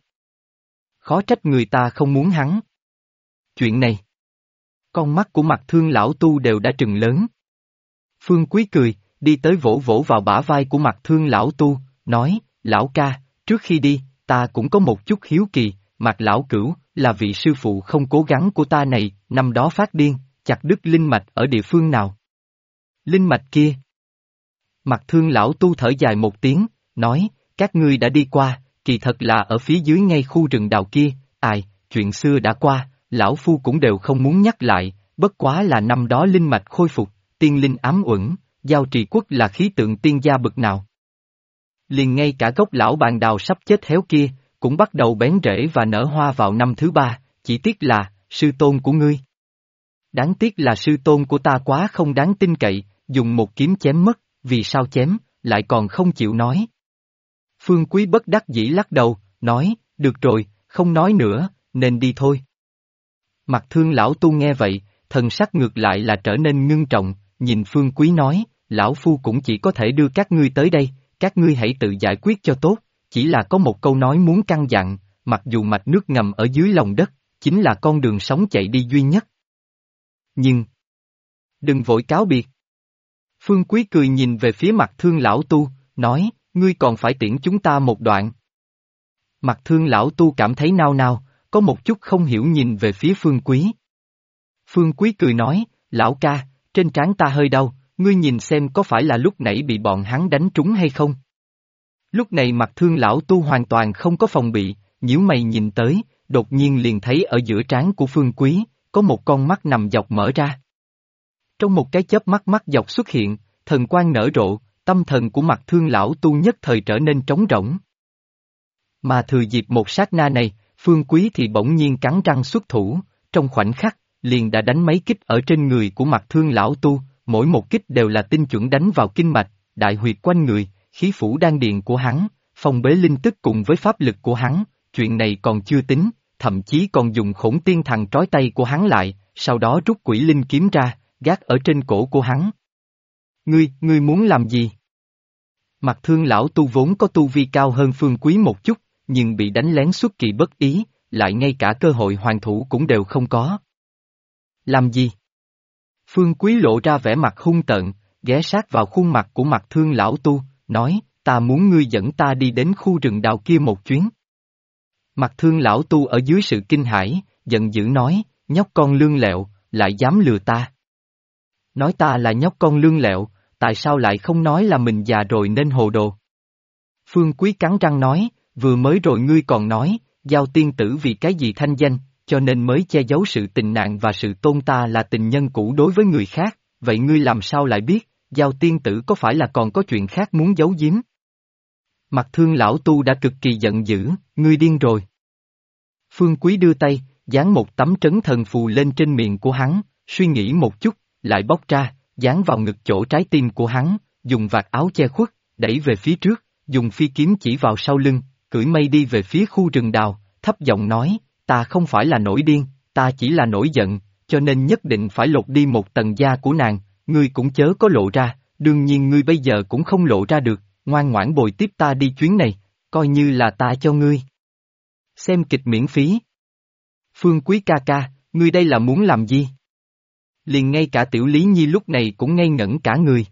Khó trách người ta không muốn hắn. Chuyện này, con mắt của Mặt Thương lão tu đều đã trừng lớn. Phương Quý cười, đi tới vỗ vỗ vào bả vai của Mặt Thương lão tu, nói, lão ca, trước khi đi, ta cũng có một chút hiếu kỳ, Mặt lão cửu, là vị sư phụ không cố gắng của ta này, năm đó phát điên, chặt đứt linh mạch ở địa phương nào? Linh mạch kia. Mặt Thương lão tu thở dài một tiếng, nói, các ngươi đã đi qua, kỳ thật là ở phía dưới ngay khu rừng đào kia, chuyện xưa đã qua, lão phu cũng đều không muốn nhắc lại, bất quá là năm đó linh mạch khôi phục, tiên linh ám uẩn, Giao Trì quốc là khí tượng tiên gia bực nào. Liền ngay cả gốc lão bàn đào sắp chết héo kia, cũng bắt đầu bén rễ và nở hoa vào năm thứ 3, chỉ tiếc là, sư tôn của ngươi. Đáng tiếc là sư tôn của ta quá không đáng tin cậy, dùng một kiếm chém mất, vì sao chém, lại còn không chịu nói. Phương Quý bất đắc dĩ lắc đầu, nói, được rồi, không nói nữa, nên đi thôi. Mặt Thương lão tu nghe vậy, thần sắc ngược lại là trở nên ngưng trọng, nhìn Phương Quý nói, lão phu cũng chỉ có thể đưa các ngươi tới đây, các ngươi hãy tự giải quyết cho tốt, chỉ là có một câu nói muốn căn dặn, mặc dù mạch nước ngầm ở dưới lòng đất, chính là con đường sống chạy đi duy nhất. Nhưng, đừng vội cáo biệt. Phương Quý cười nhìn về phía Mặt Thương lão tu, nói, ngươi còn phải tiễn chúng ta một đoạn. Mặt Thương lão tu cảm thấy nao nao, có một chút không hiểu nhìn về phía Phương Quý. Phương Quý cười nói, lão ca, trên trán ta hơi đau, ngươi nhìn xem có phải là lúc nãy bị bọn hắn đánh trúng hay không? Lúc này Mặt Thương lão tu hoàn toàn không có phòng bị, nhíu mày nhìn tới, đột nhiên liền thấy ở giữa trán của Phương Quý, có một con mắt nằm dọc mở ra. Trong một cái chớp mắt mắt dọc xuất hiện, thần quang nở rộ, tâm thần của Mặt Thương lão tu nhất thời trở nên trống rỗng. Mà thừa dịp một sát na này, Phương Quý thì bỗng nhiên cắn răng xuất thủ, trong khoảnh khắc, liền đã đánh mấy kích ở trên người của Mặt Thương lão tu, mỗi một kích đều là tinh chuẩn đánh vào kinh mạch, đại huyệt quanh người, khí phủ đan điền của hắn, phong bế linh tức cùng với pháp lực của hắn, chuyện này còn chưa tính, thậm chí còn dùng Khổng Tiên Thần trói tay của hắn lại, sau đó rút quỷ linh kiếm ra, gác ở trên cổ của hắn. Ngươi muốn làm gì? Mặt Thương lão tu vốn có tu vi cao hơn Phương Quý một chút, nhưng bị đánh lén xuất kỳ bất ý, lại ngay cả cơ hội hoàn thủ cũng đều không có. Làm gì? Phương Quý lộ ra vẻ mặt hung tợn, ghé sát vào khuôn mặt của Mặt Thương lão tu, nói, ta muốn ngươi dẫn ta đi đến khu rừng đào kia một chuyến. Mặt Thương lão tu ở dưới sự kinh hãi, giận dữ nói, nhóc con lương lẹo, lại dám lừa ta. Nói ta là nhóc con lương lẹo, tại sao lại không nói là mình già rồi nên hồ đồ? Phương Quý cắn răng nói, vừa mới rồi ngươi còn nói, Giao tiên tử vì cái gì thanh danh, cho nên mới che giấu sự tình nạn và sự tôn ta là tình nhân cũ đối với người khác, vậy ngươi làm sao lại biết, Giao tiên tử có phải là còn có chuyện khác muốn giấu giếm? Mặt Thương lão tu đã cực kỳ giận dữ, ngươi điên rồi. Phương Quý đưa tay, dán một tấm trấn thần phù lên trên miệng của hắn, suy nghĩ một chút, lại bóc ra, dán vào ngực chỗ trái tim của hắn, dùng vạt áo che khuất, đẩy về phía trước, dùng phi kiếm chỉ vào sau lưng, cưỡi mây đi về phía khu rừng đào, thấp giọng nói, ta không phải là nổi điên, ta chỉ là nổi giận, cho nên nhất định phải lột đi một tầng da của nàng, ngươi cũng chớ có lộ ra, đương nhiên ngươi bây giờ cũng không lộ ra được, ngoan ngoãn bồi tiếp ta đi chuyến này, coi như là ta cho ngươi. Xem kịch miễn phí. Phương Quý ca ca, ngươi đây là muốn làm gì? Liền ngay cả Tiểu Lý Nhi lúc này cũng ngây ngẩn cả người.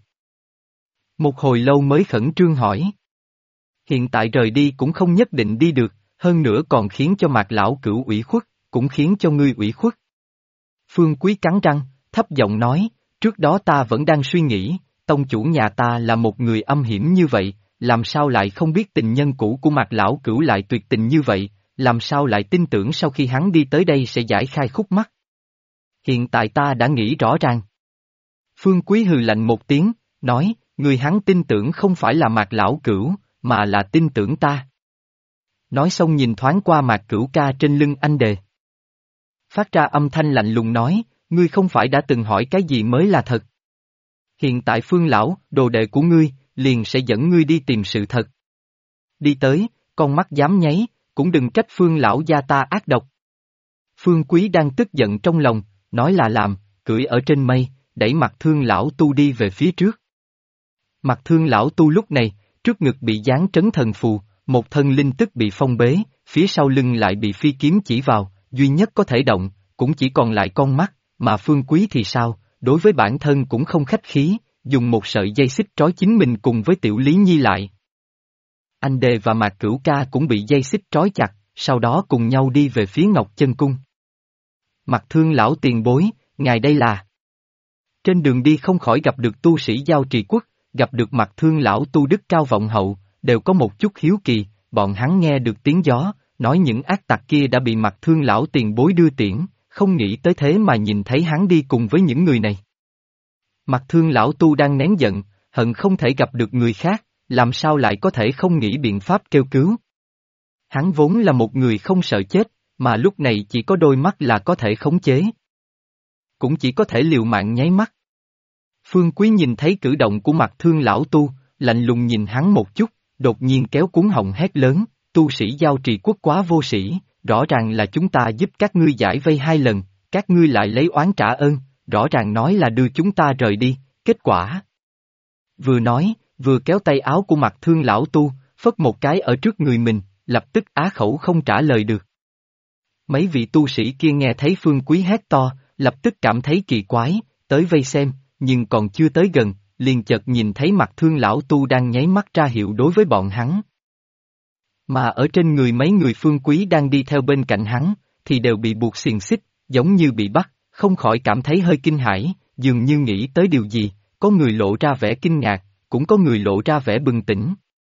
Một hồi lâu mới khẩn trương hỏi. Hiện tại rời đi cũng không nhất định đi được, hơn nữa còn khiến cho Mạc lão cửu ủy khuất, cũng khiến cho ngươi ủy khuất. Phương Quý cắn răng, thấp giọng nói, trước đó ta vẫn đang suy nghĩ, tông chủ nhà ta là một người âm hiểm như vậy, làm sao lại không biết tình nhân cũ của Mạc lão cửu lại tuyệt tình như vậy, làm sao lại tin tưởng sau khi hắn đi tới đây sẽ giải khai khúc mắc. Hiện tại ta đã nghĩ rõ ràng. Phương Quý hừ lạnh một tiếng, nói, người hắn tin tưởng không phải là Mạc lão cửu, mà là tin tưởng ta. Nói xong nhìn thoáng qua Mạc Cửu ca trên lưng anh đề. Phát ra âm thanh lạnh lùng nói, ngươi không phải đã từng hỏi cái gì mới là thật. Hiện tại Phương lão, đồ đệ của ngươi, liền sẽ dẫn ngươi đi tìm sự thật. Đi tới, con mắt dám nháy, cũng đừng trách Phương lão gia ta ác độc. Phương Quý đang tức giận trong lòng, nói là làm, cưỡi ở trên mây, đẩy Mặt Thương lão tu đi về phía trước. Mặt Thương lão tu lúc này, trước ngực bị dán trấn thần phù, một thân linh tức bị phong bế, phía sau lưng lại bị phi kiếm chỉ vào, duy nhất có thể động, cũng chỉ còn lại con mắt, mà Phương Quý thì sao, đối với bản thân cũng không khách khí, dùng một sợi dây xích trói chính mình cùng với Tiểu Lý Nhi lại. Anh Đề và Mạc Cửu ca cũng bị dây xích trói chặt, sau đó cùng nhau đi về phía Ngọc Chân Cung. Mặt Thương lão tiền bối, ngài đây là... Trên đường đi không khỏi gặp được tu sĩ Giao Trì Quốc, gặp được Mặt Thương lão tu đức cao vọng hậu, đều có một chút hiếu kỳ, bọn hắn nghe được tiếng gió, nói những ác tặc kia đã bị Mặt Thương lão tiền bối đưa tiễn, không nghĩ tới thế mà nhìn thấy hắn đi cùng với những người này. Mặt Thương lão tu đang nén giận, hận không thể gặp được người khác, làm sao lại có thể không nghĩ biện pháp kêu cứu. Hắn vốn là một người không sợ chết, mà lúc này chỉ có đôi mắt là có thể khống chế. Cũng chỉ có thể liều mạng nháy mắt. Phương Quý nhìn thấy cử động của Mặt Thương lão tu, lạnh lùng nhìn hắn một chút, đột nhiên kéo cuống họng hét lớn, tu sĩ Giao Trì Quốc quá vô sĩ, rõ ràng là chúng ta giúp các ngươi giải vây 2 lần, các ngươi lại lấy oán trả ơn, rõ ràng nói là đưa chúng ta rời đi, kết quả. Vừa nói, vừa kéo tay áo của Mặt Thương lão tu, phất một cái ở trước người mình, lập tức á khẩu không trả lời được. Mấy vị tu sĩ kia nghe thấy Phương Quý hét to, lập tức cảm thấy kỳ quái, tới vây xem, nhưng còn chưa tới gần, liền chợt nhìn thấy Mặt Thương lão tu đang nháy mắt ra hiệu đối với bọn hắn. Mà ở trên người mấy người Phương Quý đang đi theo bên cạnh hắn, thì đều bị buộc xiềng xích, giống như bị bắt, không khỏi cảm thấy hơi kinh hãi, dường như nghĩ tới điều gì, có người lộ ra vẻ kinh ngạc, cũng có người lộ ra vẻ bừng tỉnh.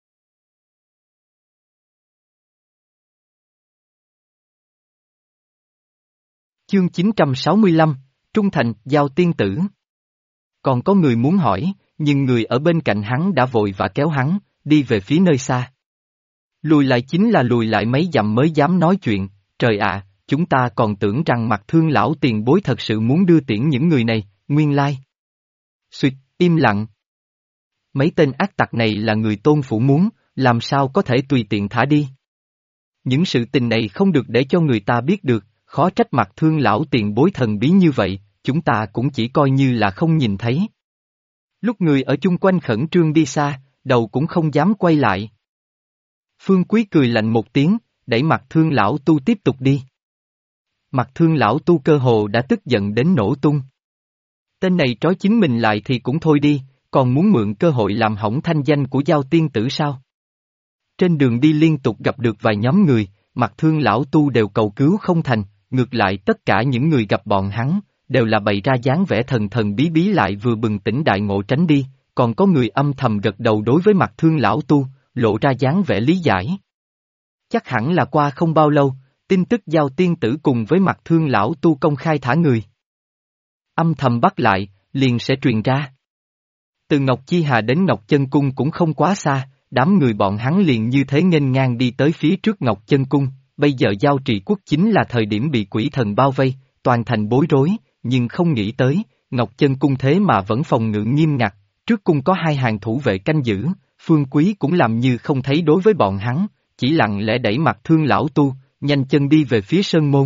Chương 965, Trung Thành, Giao tiên tử. Còn có người muốn hỏi, nhưng người ở bên cạnh hắn đã vội vã kéo hắn, đi về phía nơi xa. Lùi lại chính là lùi lại mấy dặm mới dám nói chuyện, trời ạ, chúng ta còn tưởng rằng Mặt Thương lão tiền bối thật sự muốn đưa tiễn những người này, nguyên lai. Xuyệt, im lặng. Mấy tên ác tặc này là người tôn phủ muốn, làm sao có thể tùy tiện thả đi. Những sự tình này không được để cho người ta biết được, khó trách Mặt Thương lão tiền bối thần bí như vậy, chúng ta cũng chỉ coi như là không nhìn thấy. Lúc người ở chung quanh khẩn trương đi xa, đầu cũng không dám quay lại. Phương Quý cười lạnh một tiếng, đẩy Mặt Thương lão tu tiếp tục đi. Mặt Thương lão tu cơ hồ đã tức giận đến nổ tung. Tên này trói chính mình lại thì cũng thôi đi, còn muốn mượn cơ hội làm hỏng thanh danh của Giao tiên tử sao? Trên đường đi liên tục gặp được vài nhóm người, Mặt Thương lão tu đều cầu cứu không thành, ngược lại tất cả những người gặp bọn hắn, đều là bày ra dáng vẻ thần thần bí bí lại vừa bừng tỉnh đại ngộ tránh đi, còn có người âm thầm gật đầu đối với Mặt Thương lão tu, lộ ra dáng vẻ lý giải. Chắc hẳn là qua không bao lâu, tin tức Giao tiên tử cùng với Mặt Thương lão tu công khai thả người. Âm thầm bắt lại, liền sẽ truyền ra. Từ Ngọc Chi Hà đến Ngọc Chân Cung cũng không quá xa, đám người bọn hắn liền như thế nghênh ngang đi tới phía trước Ngọc Chân Cung, bây giờ Giao Trì Quốc chính là thời điểm bị quỷ thần bao vây, toàn thành bối rối, nhưng không nghĩ tới, Ngọc Chân Cung thế mà vẫn phòng ngự nghiêm ngặt, trước cung có hai hàng thủ vệ canh giữ, Phương Quý cũng làm như không thấy đối với bọn hắn, chỉ lặng lẽ đẩy Mặt Thương lão tu, nhanh chân đi về phía sơn môn.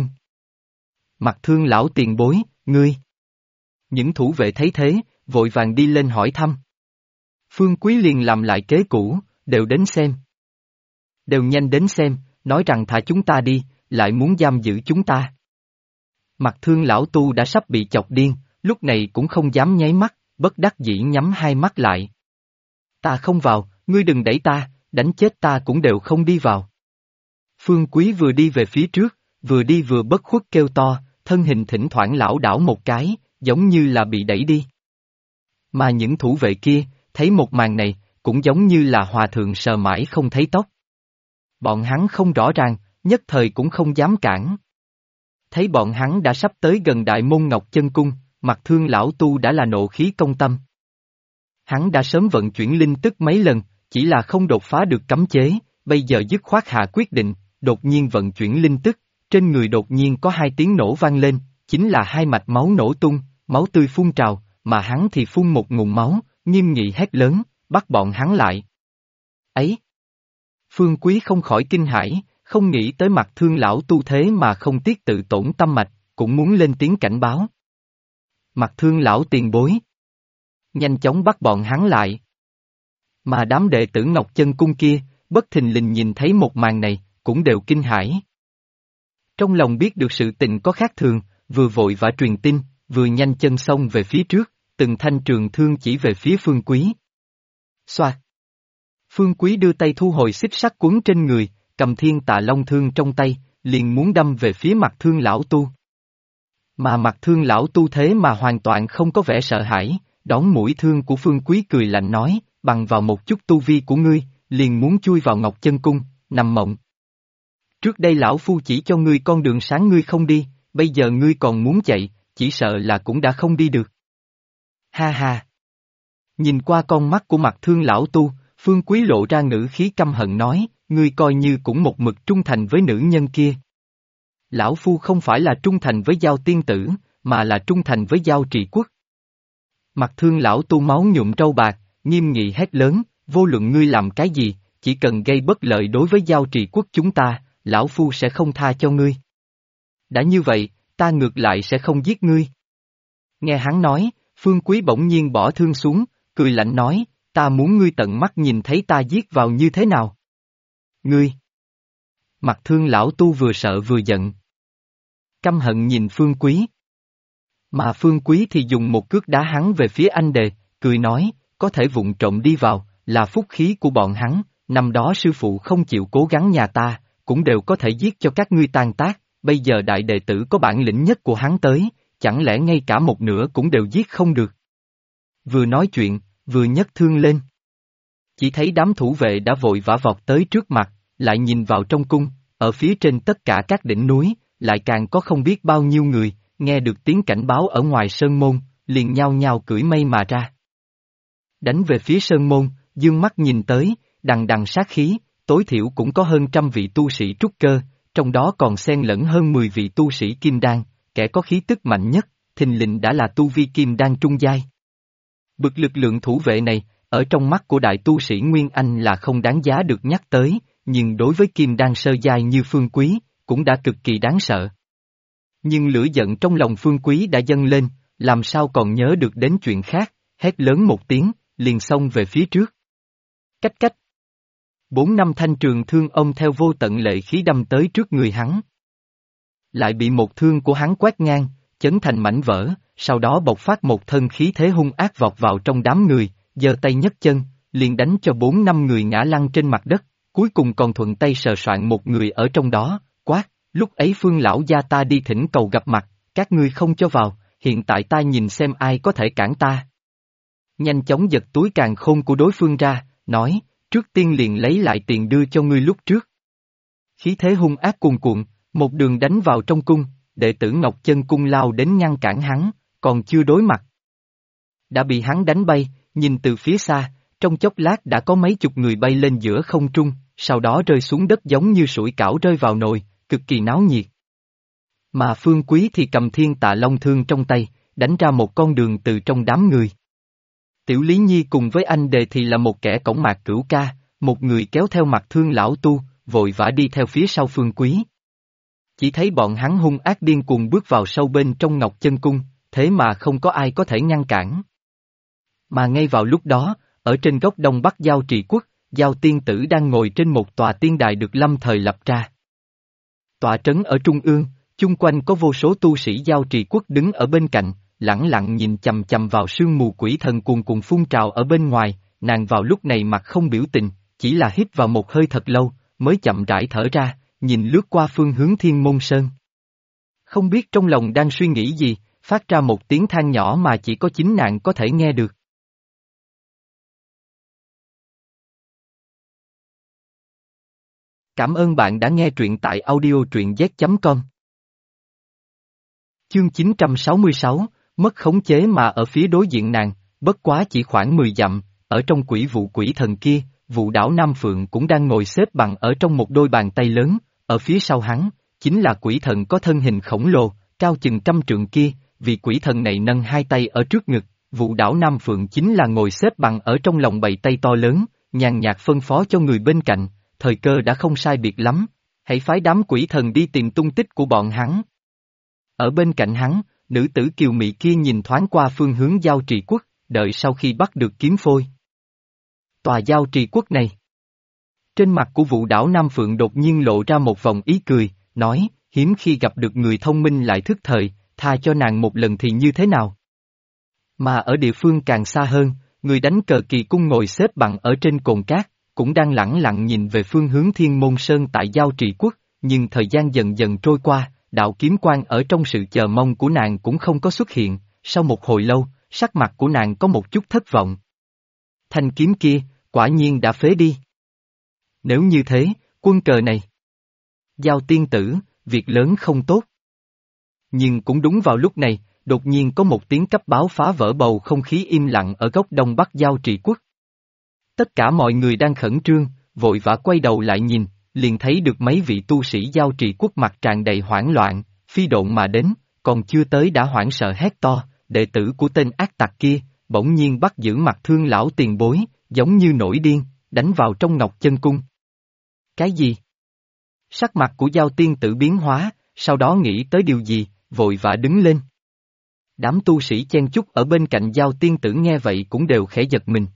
Mặt Thương lão tiền bối, ngươi. Những thủ vệ thấy thế, vội vàng đi lên hỏi thăm. Phương Quý liền làm lại kế cũ, đều đến xem. Đều nhanh đến xem, nói rằng thả chúng ta đi, lại muốn giam giữ chúng ta. Mặt Thương lão tu đã sắp bị chọc điên, lúc này cũng không dám nháy mắt, bất đắc dĩ nhắm hai mắt lại. Ta không vào, ngươi đừng đẩy ta, đánh chết ta cũng đều không đi vào. Phương Quý vừa đi về phía trước, vừa đi vừa bất khuất kêu to, thân hình thỉnh thoảng lảo đảo một cái, giống như là bị đẩy đi. Mà những thủ vệ kia, thấy một màn này, cũng giống như là hòa thượng sờ mãi không thấy tóc. Bọn hắn không rõ ràng, nhất thời cũng không dám cản. Thấy bọn hắn đã sắp tới gần Đại Môn Ngọc Chân Cung, Mặt Thương lão tu đã là nộ khí công tâm. Hắn đã sớm vận chuyển linh tức mấy lần, chỉ là không đột phá được cấm chế, bây giờ dứt khoát hạ quyết định, đột nhiên vận chuyển linh tức, trên người đột nhiên có hai tiếng nổ vang lên, chính là hai mạch máu nổ tung, máu tươi phun trào, mà hắn thì phun một ngụm máu, nghiêm nghị hét lớn, bắt bọn hắn lại. Ấy! Phương Quý không khỏi kinh hãi, không nghĩ tới Mặt Thương lão tu thế mà không tiếc tự tổn tâm mạch, cũng muốn lên tiếng cảnh báo. Mặt Thương lão tiền bối. Nhanh chóng bắt bọn hắn lại. Mà đám đệ tử Ngọc Chân Cung kia, bất thình lình nhìn thấy một màn này, cũng đều kinh hãi. Trong lòng biết được sự tình có khác thường, vừa vội vã truyền tin, vừa nhanh chân xông về phía trước, từng thanh trường thương chỉ về phía Phương Quý. Xoạt! Phương Quý đưa tay thu hồi xích sắt quấn trên người, cầm Thiên Tạ Long thương trong tay, liền muốn đâm về phía Mặt Thương lão tu. Mà Mặt Thương lão tu thế mà hoàn toàn không có vẻ sợ hãi, đón mũi thương của Phương Quý cười lạnh nói, bằng vào một chút tu vi của ngươi, liền muốn chui vào Ngọc Chân Cung, nằm mộng. Trước đây lão phu chỉ cho ngươi con đường sáng ngươi không đi, bây giờ ngươi còn muốn chạy, chỉ sợ là cũng đã không đi được. Ha ha! Nhìn qua con mắt của Mặt Thương lão tu, Phương Quý lộ ra ngữ khí căm hận nói, ngươi coi như cũng một mực trung thành với nữ nhân kia. Lão phu không phải là trung thành với Giao tiên tử, mà là trung thành với Giao Trì Quốc. Mặt Thương lão tu máu nhuộm râu bạc, nghiêm nghị hét lớn, vô luận ngươi làm cái gì, chỉ cần gây bất lợi đối với Giao Trì Quốc chúng ta, lão phu sẽ không tha cho ngươi. Đã như vậy, ta ngược lại sẽ không giết ngươi. Nghe hắn nói, Phương Quý bỗng nhiên bỏ thương xuống, cười lạnh nói, ta muốn ngươi tận mắt nhìn thấy ta giết vào như thế nào. Ngươi! Mặt Thương lão tu vừa sợ vừa giận. Căm hận nhìn Phương Quý. Mà Phương Quý thì dùng một cước đá hắn về phía anh đề, cười nói, có thể vụng trộm đi vào, là phúc khí của bọn hắn, năm đó sư phụ không chịu cố gắng nhà ta, cũng đều có thể giết cho các ngươi tan tác, bây giờ đại đệ tử có bản lĩnh nhất của hắn tới, chẳng lẽ ngay cả một nửa cũng đều giết không được. Vừa nói chuyện, vừa nhấc thương lên. Chỉ thấy đám thủ vệ đã vội vã vọt tới trước mặt, lại nhìn vào trong cung, ở phía trên tất cả các đỉnh núi, lại càng có không biết bao nhiêu người, nghe được tiếng cảnh báo ở ngoài sơn môn, liền nhao nhao cưỡi mây mà ra. Đánh về phía sơn môn, dương mắt nhìn tới, đằng đằng sát khí, tối thiểu cũng có hơn 100 vị tu sĩ trúc cơ, trong đó còn xen lẫn hơn 10 vị tu sĩ kim đan, kẻ có khí tức mạnh nhất, thình lình đã là tu vi kim đan trung giai. Bực lực lượng thủ vệ này, ở trong mắt của đại tu sĩ Nguyên Anh là không đáng giá được nhắc tới, nhưng đối với kim đan sơ giai như Phương Quý, cũng đã cực kỳ đáng sợ. Nhưng lửa giận trong lòng Phương Quý đã dâng lên, làm sao còn nhớ được đến chuyện khác, hét lớn một tiếng, liền xông về phía trước. Cách cách. 4-5 thanh trường thương ông theo vô tận lệ khí đâm tới trước người hắn. Lại bị một thương của hắn quét ngang, chấn thành mảnh vỡ, sau đó bộc phát một thân khí thế hung ác vọt vào trong đám người, giơ tay nhấc chân, liền đánh cho 4-5 người ngã lăn trên mặt đất, cuối cùng còn thuận tay sờ soạn một người ở trong đó, quát, lúc ấy Phương lão gia ta đi thỉnh cầu gặp mặt, các ngươi không cho vào, hiện tại ta nhìn xem ai có thể cản ta. Nhanh chóng giật túi càn khôn của đối phương ra, nói, trước tiên liền lấy lại tiền đưa cho ngươi lúc trước. Khí thế hung ác cuồn cuộn, một đường đánh vào trong cung, đệ tử Ngọc Chân Cung lao đến ngăn cản hắn, còn chưa đối mặt. đã bị hắn đánh bay, nhìn từ phía xa, trong chốc lát đã có mấy chục người bay lên giữa không trung, sau đó rơi xuống đất giống như sủi cảo rơi vào nồi, cực kỳ náo nhiệt. Mà Phương Quý thì cầm Thiên Tạ Long Thương trong tay, đánh ra một con đường từ trong đám người. Tiểu Lý Nhi cùng với anh Đề thì là một kẻ cổng mạc cửu ca, một người kéo theo mặt Thương lão tu, vội vã đi theo phía sau Phương Quý. Chỉ thấy bọn hắn hung ác điên cuồng bước vào sâu bên trong Ngọc Chân Cung, thế mà không có ai có thể ngăn cản. Mà ngay vào lúc đó, ở trên góc đông bắc Giao Trì Quốc, Giao Tiên Tử đang ngồi trên một tòa tiên đài được lâm thời lập ra. Tọa trấn ở trung ương, chung quanh có vô số tu sĩ Giao Trì Quốc đứng ở bên cạnh, lẳng lặng nhìn chằm chằm vào sương mù quỷ thần cuồn cuộn phun trào ở bên ngoài, nàng vào lúc này mặt không biểu tình, chỉ là hít vào một hơi thật lâu, mới chậm rãi thở ra, nhìn lướt qua phương hướng Thiên Môn Sơn. Không biết trong lòng đang suy nghĩ gì, phát ra một tiếng than nhỏ mà chỉ có chính nàng có thể nghe được. Cảm ơn bạn đã nghe truyện tại audio truyện z.com. Chương 966, mất khống chế mà ở phía đối diện nàng, bất quá chỉ khoảng 10 dặm, ở trong quỷ vụ quỷ thần kia, Vụ Đảo Nam Phượng cũng đang ngồi xếp bằng ở trong một đôi bàn tay lớn, ở phía sau hắn, chính là quỷ thần có thân hình khổng lồ, cao chừng 100 trượng kia, vì quỷ thần này nâng hai tay ở trước ngực, Vụ Đảo Nam Phượng chính là ngồi xếp bằng ở trong lòng bầy tay to lớn, nhàn nhạt phân phó cho người bên cạnh, thời cơ đã không sai biệt lắm, hãy phái đám quỷ thần đi tìm tung tích của bọn hắn. Ở bên cạnh hắn, nữ tử kiều mị kia nhìn thoáng qua phương hướng Giao Trì Quốc, đợi sau khi bắt được kiếm phôi. Tòa Giao Trì Quốc này. Trên mặt của Vụ Đảo Nam Phượng đột nhiên lộ ra một vòng ý cười, nói, hiếm khi gặp được người thông minh lại thức thời, tha cho nàng một lần thì như thế nào? Mà ở địa phương càng xa hơn, người đánh cờ kỳ cung ngồi xếp bằng ở trên cồn cát, cũng đang lẳng lặng nhìn về phương hướng Thiên Môn Sơn tại Giao Trì Quốc, nhưng thời gian dần dần trôi qua, đạo kiếm quang ở trong sự chờ mong của nàng cũng không có xuất hiện, sau một hồi lâu, sắc mặt của nàng có một chút thất vọng. Thanh kiếm kia, quả nhiên đã phế đi. Nếu như thế, quân cờ này. Giao tiên tử, việc lớn không tốt. Nhưng cũng đúng vào lúc này, đột nhiên có một tiếng cấp báo phá vỡ bầu không khí im lặng ở góc đông bắc Giao Trì Quốc. Tất cả mọi người đang khẩn trương, vội vã quay đầu lại nhìn, liền thấy được mấy vị tu sĩ Giao Trì Quốc mặt tràn đầy hoảng loạn, phi độn mà đến, còn chưa tới đã hoảng sợ hét to, đệ tử của tên ác tặc kia, bỗng nhiên bắt giữ mặt Thương lão tiền bối, giống như nổi điên, đánh vào trong Ngọc Chân Cung. Cái gì? Sắc mặt của Giao tiên tử biến hóa, sau đó nghĩ tới điều gì, vội vã đứng lên. Đám tu sĩ chen chúc ở bên cạnh Giao tiên tử nghe vậy cũng đều khẽ giật mình.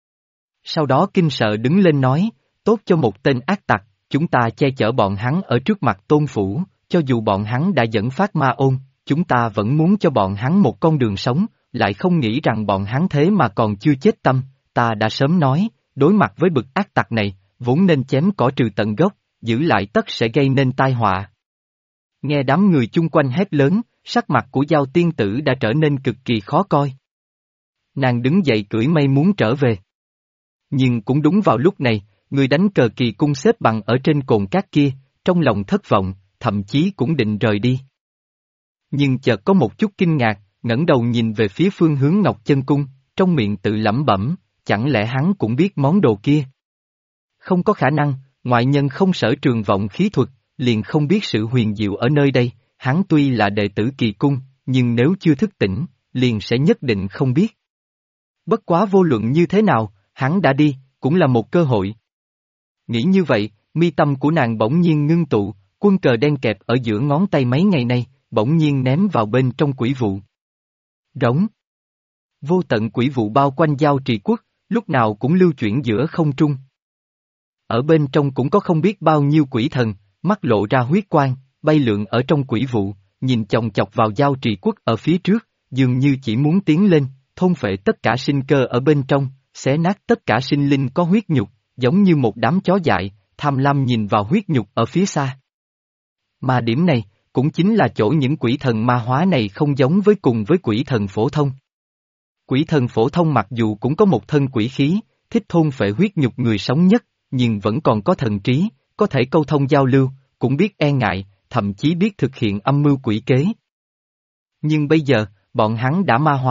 Sau đó kinh sợ đứng lên nói, tốt cho một tên ác tặc, chúng ta che chở bọn hắn ở trước mặt tôn phủ, cho dù bọn hắn đã dẫn phát ma ôn, chúng ta vẫn muốn cho bọn hắn một con đường sống, lại không nghĩ rằng bọn hắn thế mà còn chưa chết tâm, ta đã sớm nói, đối mặt với bực ác tặc này, vốn nên chém cỏ trừ tận gốc, giữ lại tất sẽ gây nên tai họa. Nghe đám người chung quanh hét lớn, sắc mặt của Giao tiên tử đã trở nên cực kỳ khó coi. Nàng đứng dậy cưỡi mây muốn trở về. Nhưng cũng đúng vào lúc này, người đánh cờ kỳ cung xếp bằng ở trên cồn cát kia, trong lòng thất vọng, thậm chí cũng định rời đi. Nhưng chợt có một chút kinh ngạc, ngẩng đầu nhìn về phía phương hướng Ngọc Chân Cung, trong miệng tự lẩm bẩm, chẳng lẽ hắn cũng biết món đồ kia? Không có khả năng, ngoại nhân không sở trường vọng khí thuật, liền không biết sự huyền diệu ở nơi đây, hắn tuy là đệ tử kỳ cung, nhưng nếu chưa thức tỉnh, liền sẽ nhất định không biết. Bất quá vô luận như thế nào, hắn đã đi, cũng là một cơ hội. Nghĩ như vậy, mi tâm của nàng bỗng nhiên ngưng tụ, quân cờ đen kẹp ở giữa ngón tay mấy ngày nay, bỗng nhiên ném vào bên trong quỷ vụ. Rống. Vô tận quỷ vụ bao quanh Giao Trì Quốc, lúc nào cũng lưu chuyển giữa không trung. Ở bên trong cũng có không biết bao nhiêu quỷ thần, mắt lộ ra huyết quang, bay lượn ở trong quỷ vụ, nhìn chòng chọc vào Giao Trì Quốc ở phía trước, dường như chỉ muốn tiến lên, thôn phệ tất cả sinh cơ ở bên trong, xé nát tất cả sinh linh có huyết nhục, giống như một đám chó dại, tham lam nhìn vào huyết nhục ở phía xa. Mà điểm này, cũng chính là chỗ những quỷ thần ma hóa này không giống với cùng với quỷ thần phổ thông. Quỷ thần phổ thông mặc dù cũng có một thân quỷ khí, thích thôn phệ huyết nhục người sống nhất, nhưng vẫn còn có thần trí, có thể câu thông giao lưu, cũng biết e ngại, thậm chí biết thực hiện âm mưu quỷ kế. Nhưng bây giờ, bọn hắn đã ma hóa,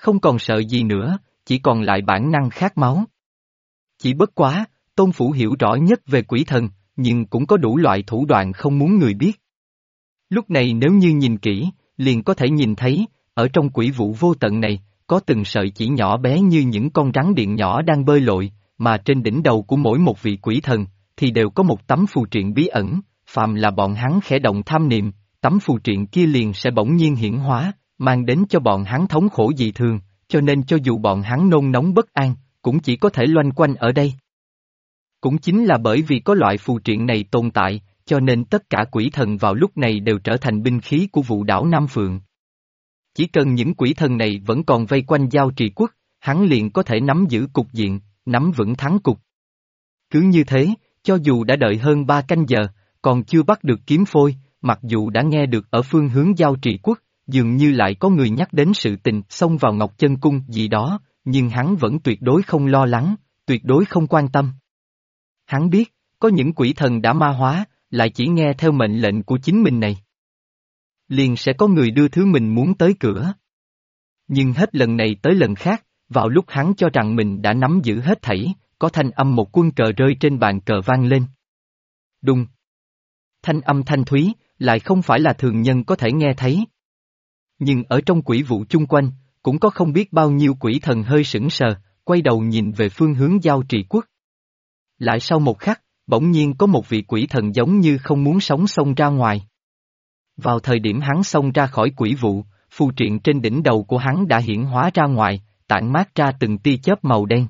không còn sợ gì nữa, chỉ còn lại bản năng khát máu. Chỉ bất quá, Tôn Phủ hiểu rõ nhất về quỷ thần, nhưng cũng có đủ loại thủ đoạn không muốn người biết. Lúc này nếu như nhìn kỹ, liền có thể nhìn thấy, ở trong quỷ vụ vô tận này, có từng sợi chỉ nhỏ bé như những con rắn điện nhỏ đang bơi lội, mà trên đỉnh đầu của mỗi một vị quỷ thần, thì đều có một tấm phù triện bí ẩn, phàm là bọn hắn khẽ động tham niệm, tấm phù triện kia liền sẽ bỗng nhiên hiển hóa, mang đến cho bọn hắn thống khổ dị thường, cho nên cho dù bọn hắn nôn nóng bất an, cũng chỉ có thể loanh quanh ở đây. Cũng chính là bởi vì có loại phù triện này tồn tại, cho nên tất cả quỷ thần vào lúc này đều trở thành binh khí của vụ đảo Nam Phượng. Chỉ cần những quỷ thần này vẫn còn vây quanh Giao Trì Quốc, hắn liền có thể nắm giữ cục diện, nắm vững thắng cục. Cứ như thế, cho dù đã đợi hơn 3 canh giờ, còn chưa bắt được kiếm phôi, mặc dù đã nghe được ở phương hướng Giao Trì Quốc, dường như lại có người nhắc đến sự tình xông vào Ngọc Chân Cung gì đó, nhưng hắn vẫn tuyệt đối không lo lắng, tuyệt đối không quan tâm. Hắn biết, có những quỷ thần đã ma hóa, lại chỉ nghe theo mệnh lệnh của chính mình này. Liền sẽ có người đưa thứ mình muốn tới cửa. Nhưng hết lần này tới lần khác, vào lúc hắn cho rằng mình đã nắm giữ hết thảy, có thanh âm một quân cờ rơi trên bàn cờ vang lên. Đùng. Thanh âm thanh thúy, lại không phải là thường nhân có thể nghe thấy. Nhưng ở trong quỷ vụ chung quanh, cũng có không biết bao nhiêu quỷ thần hơi sững sờ, quay đầu nhìn về phương hướng Giao Trì Quốc. Lại sau một khắc, bỗng nhiên có một vị quỷ thần giống như không muốn sống xông ra ngoài. Vào thời điểm hắn xông ra khỏi quỷ vụ, phù triện trên đỉnh đầu của hắn đã hiển hóa ra ngoài, tản mát ra từng tia chớp màu đen.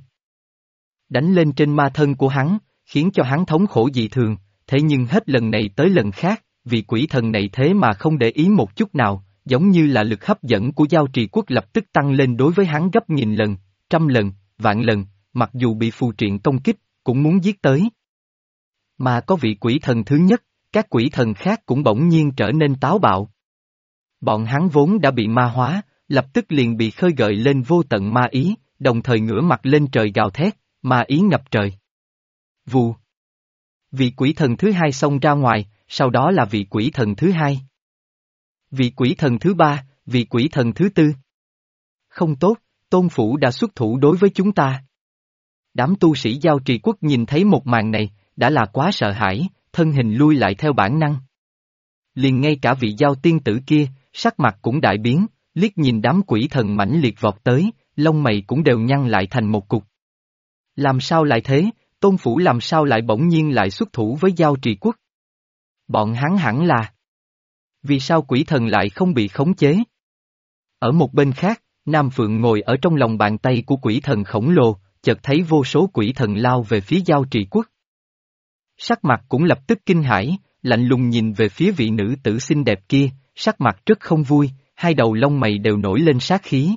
Đánh lên trên ma thân của hắn, khiến cho hắn thống khổ dị thường, thế nhưng hết lần này tới lần khác, vị quỷ thần này thế mà không để ý một chút nào, giống như là lực hấp dẫn của Giao Trì Quốc lập tức tăng lên đối với hắn gấp 1000 lần, 100 lần, vạn lần, mặc dù bị phù triện công kích, cũng muốn giết tới. Mà có vị quỷ thần thứ nhất, các quỷ thần khác cũng bỗng nhiên trở nên táo bạo. Bọn hắn vốn đã bị ma hóa, lập tức liền bị khơi gợi lên vô tận ma ý, đồng thời ngửa mặt lên trời gào thét, ma ý ngập trời. Vù. Vị quỷ thần thứ hai xông ra ngoài, sau đó là vị quỷ thần thứ hai. Vị quỷ thần thứ ba, vị quỷ thần thứ tư. Không tốt, Tôn Phủ đã xuất thủ đối với chúng ta. Đám tu sĩ Giao Trì Quốc nhìn thấy một màn này, đã là quá sợ hãi, thân hình lui lại theo bản năng. Liền ngay cả vị Giao tiên tử kia, sắc mặt cũng đại biến, liếc nhìn đám quỷ thần mãnh liệt vọt tới, lông mày cũng đều nhăn lại thành một cục. Làm sao lại thế, Tôn Phủ làm sao lại bỗng nhiên lại xuất thủ với Giao Trì Quốc? Bọn hắn hẳn là... Vì sao quỷ thần lại không bị khống chế? Ở một bên khác, Nam Phượng ngồi ở trong lòng bàn tay của quỷ thần khổng lồ, chợt thấy vô số quỷ thần lao về phía Giao Trì Quốc. Sắc mặt cũng lập tức kinh hãi, lạnh lùng nhìn về phía vị nữ tử xinh đẹp kia, sắc mặt rất không vui, hai đầu lông mày đều nổi lên sát khí.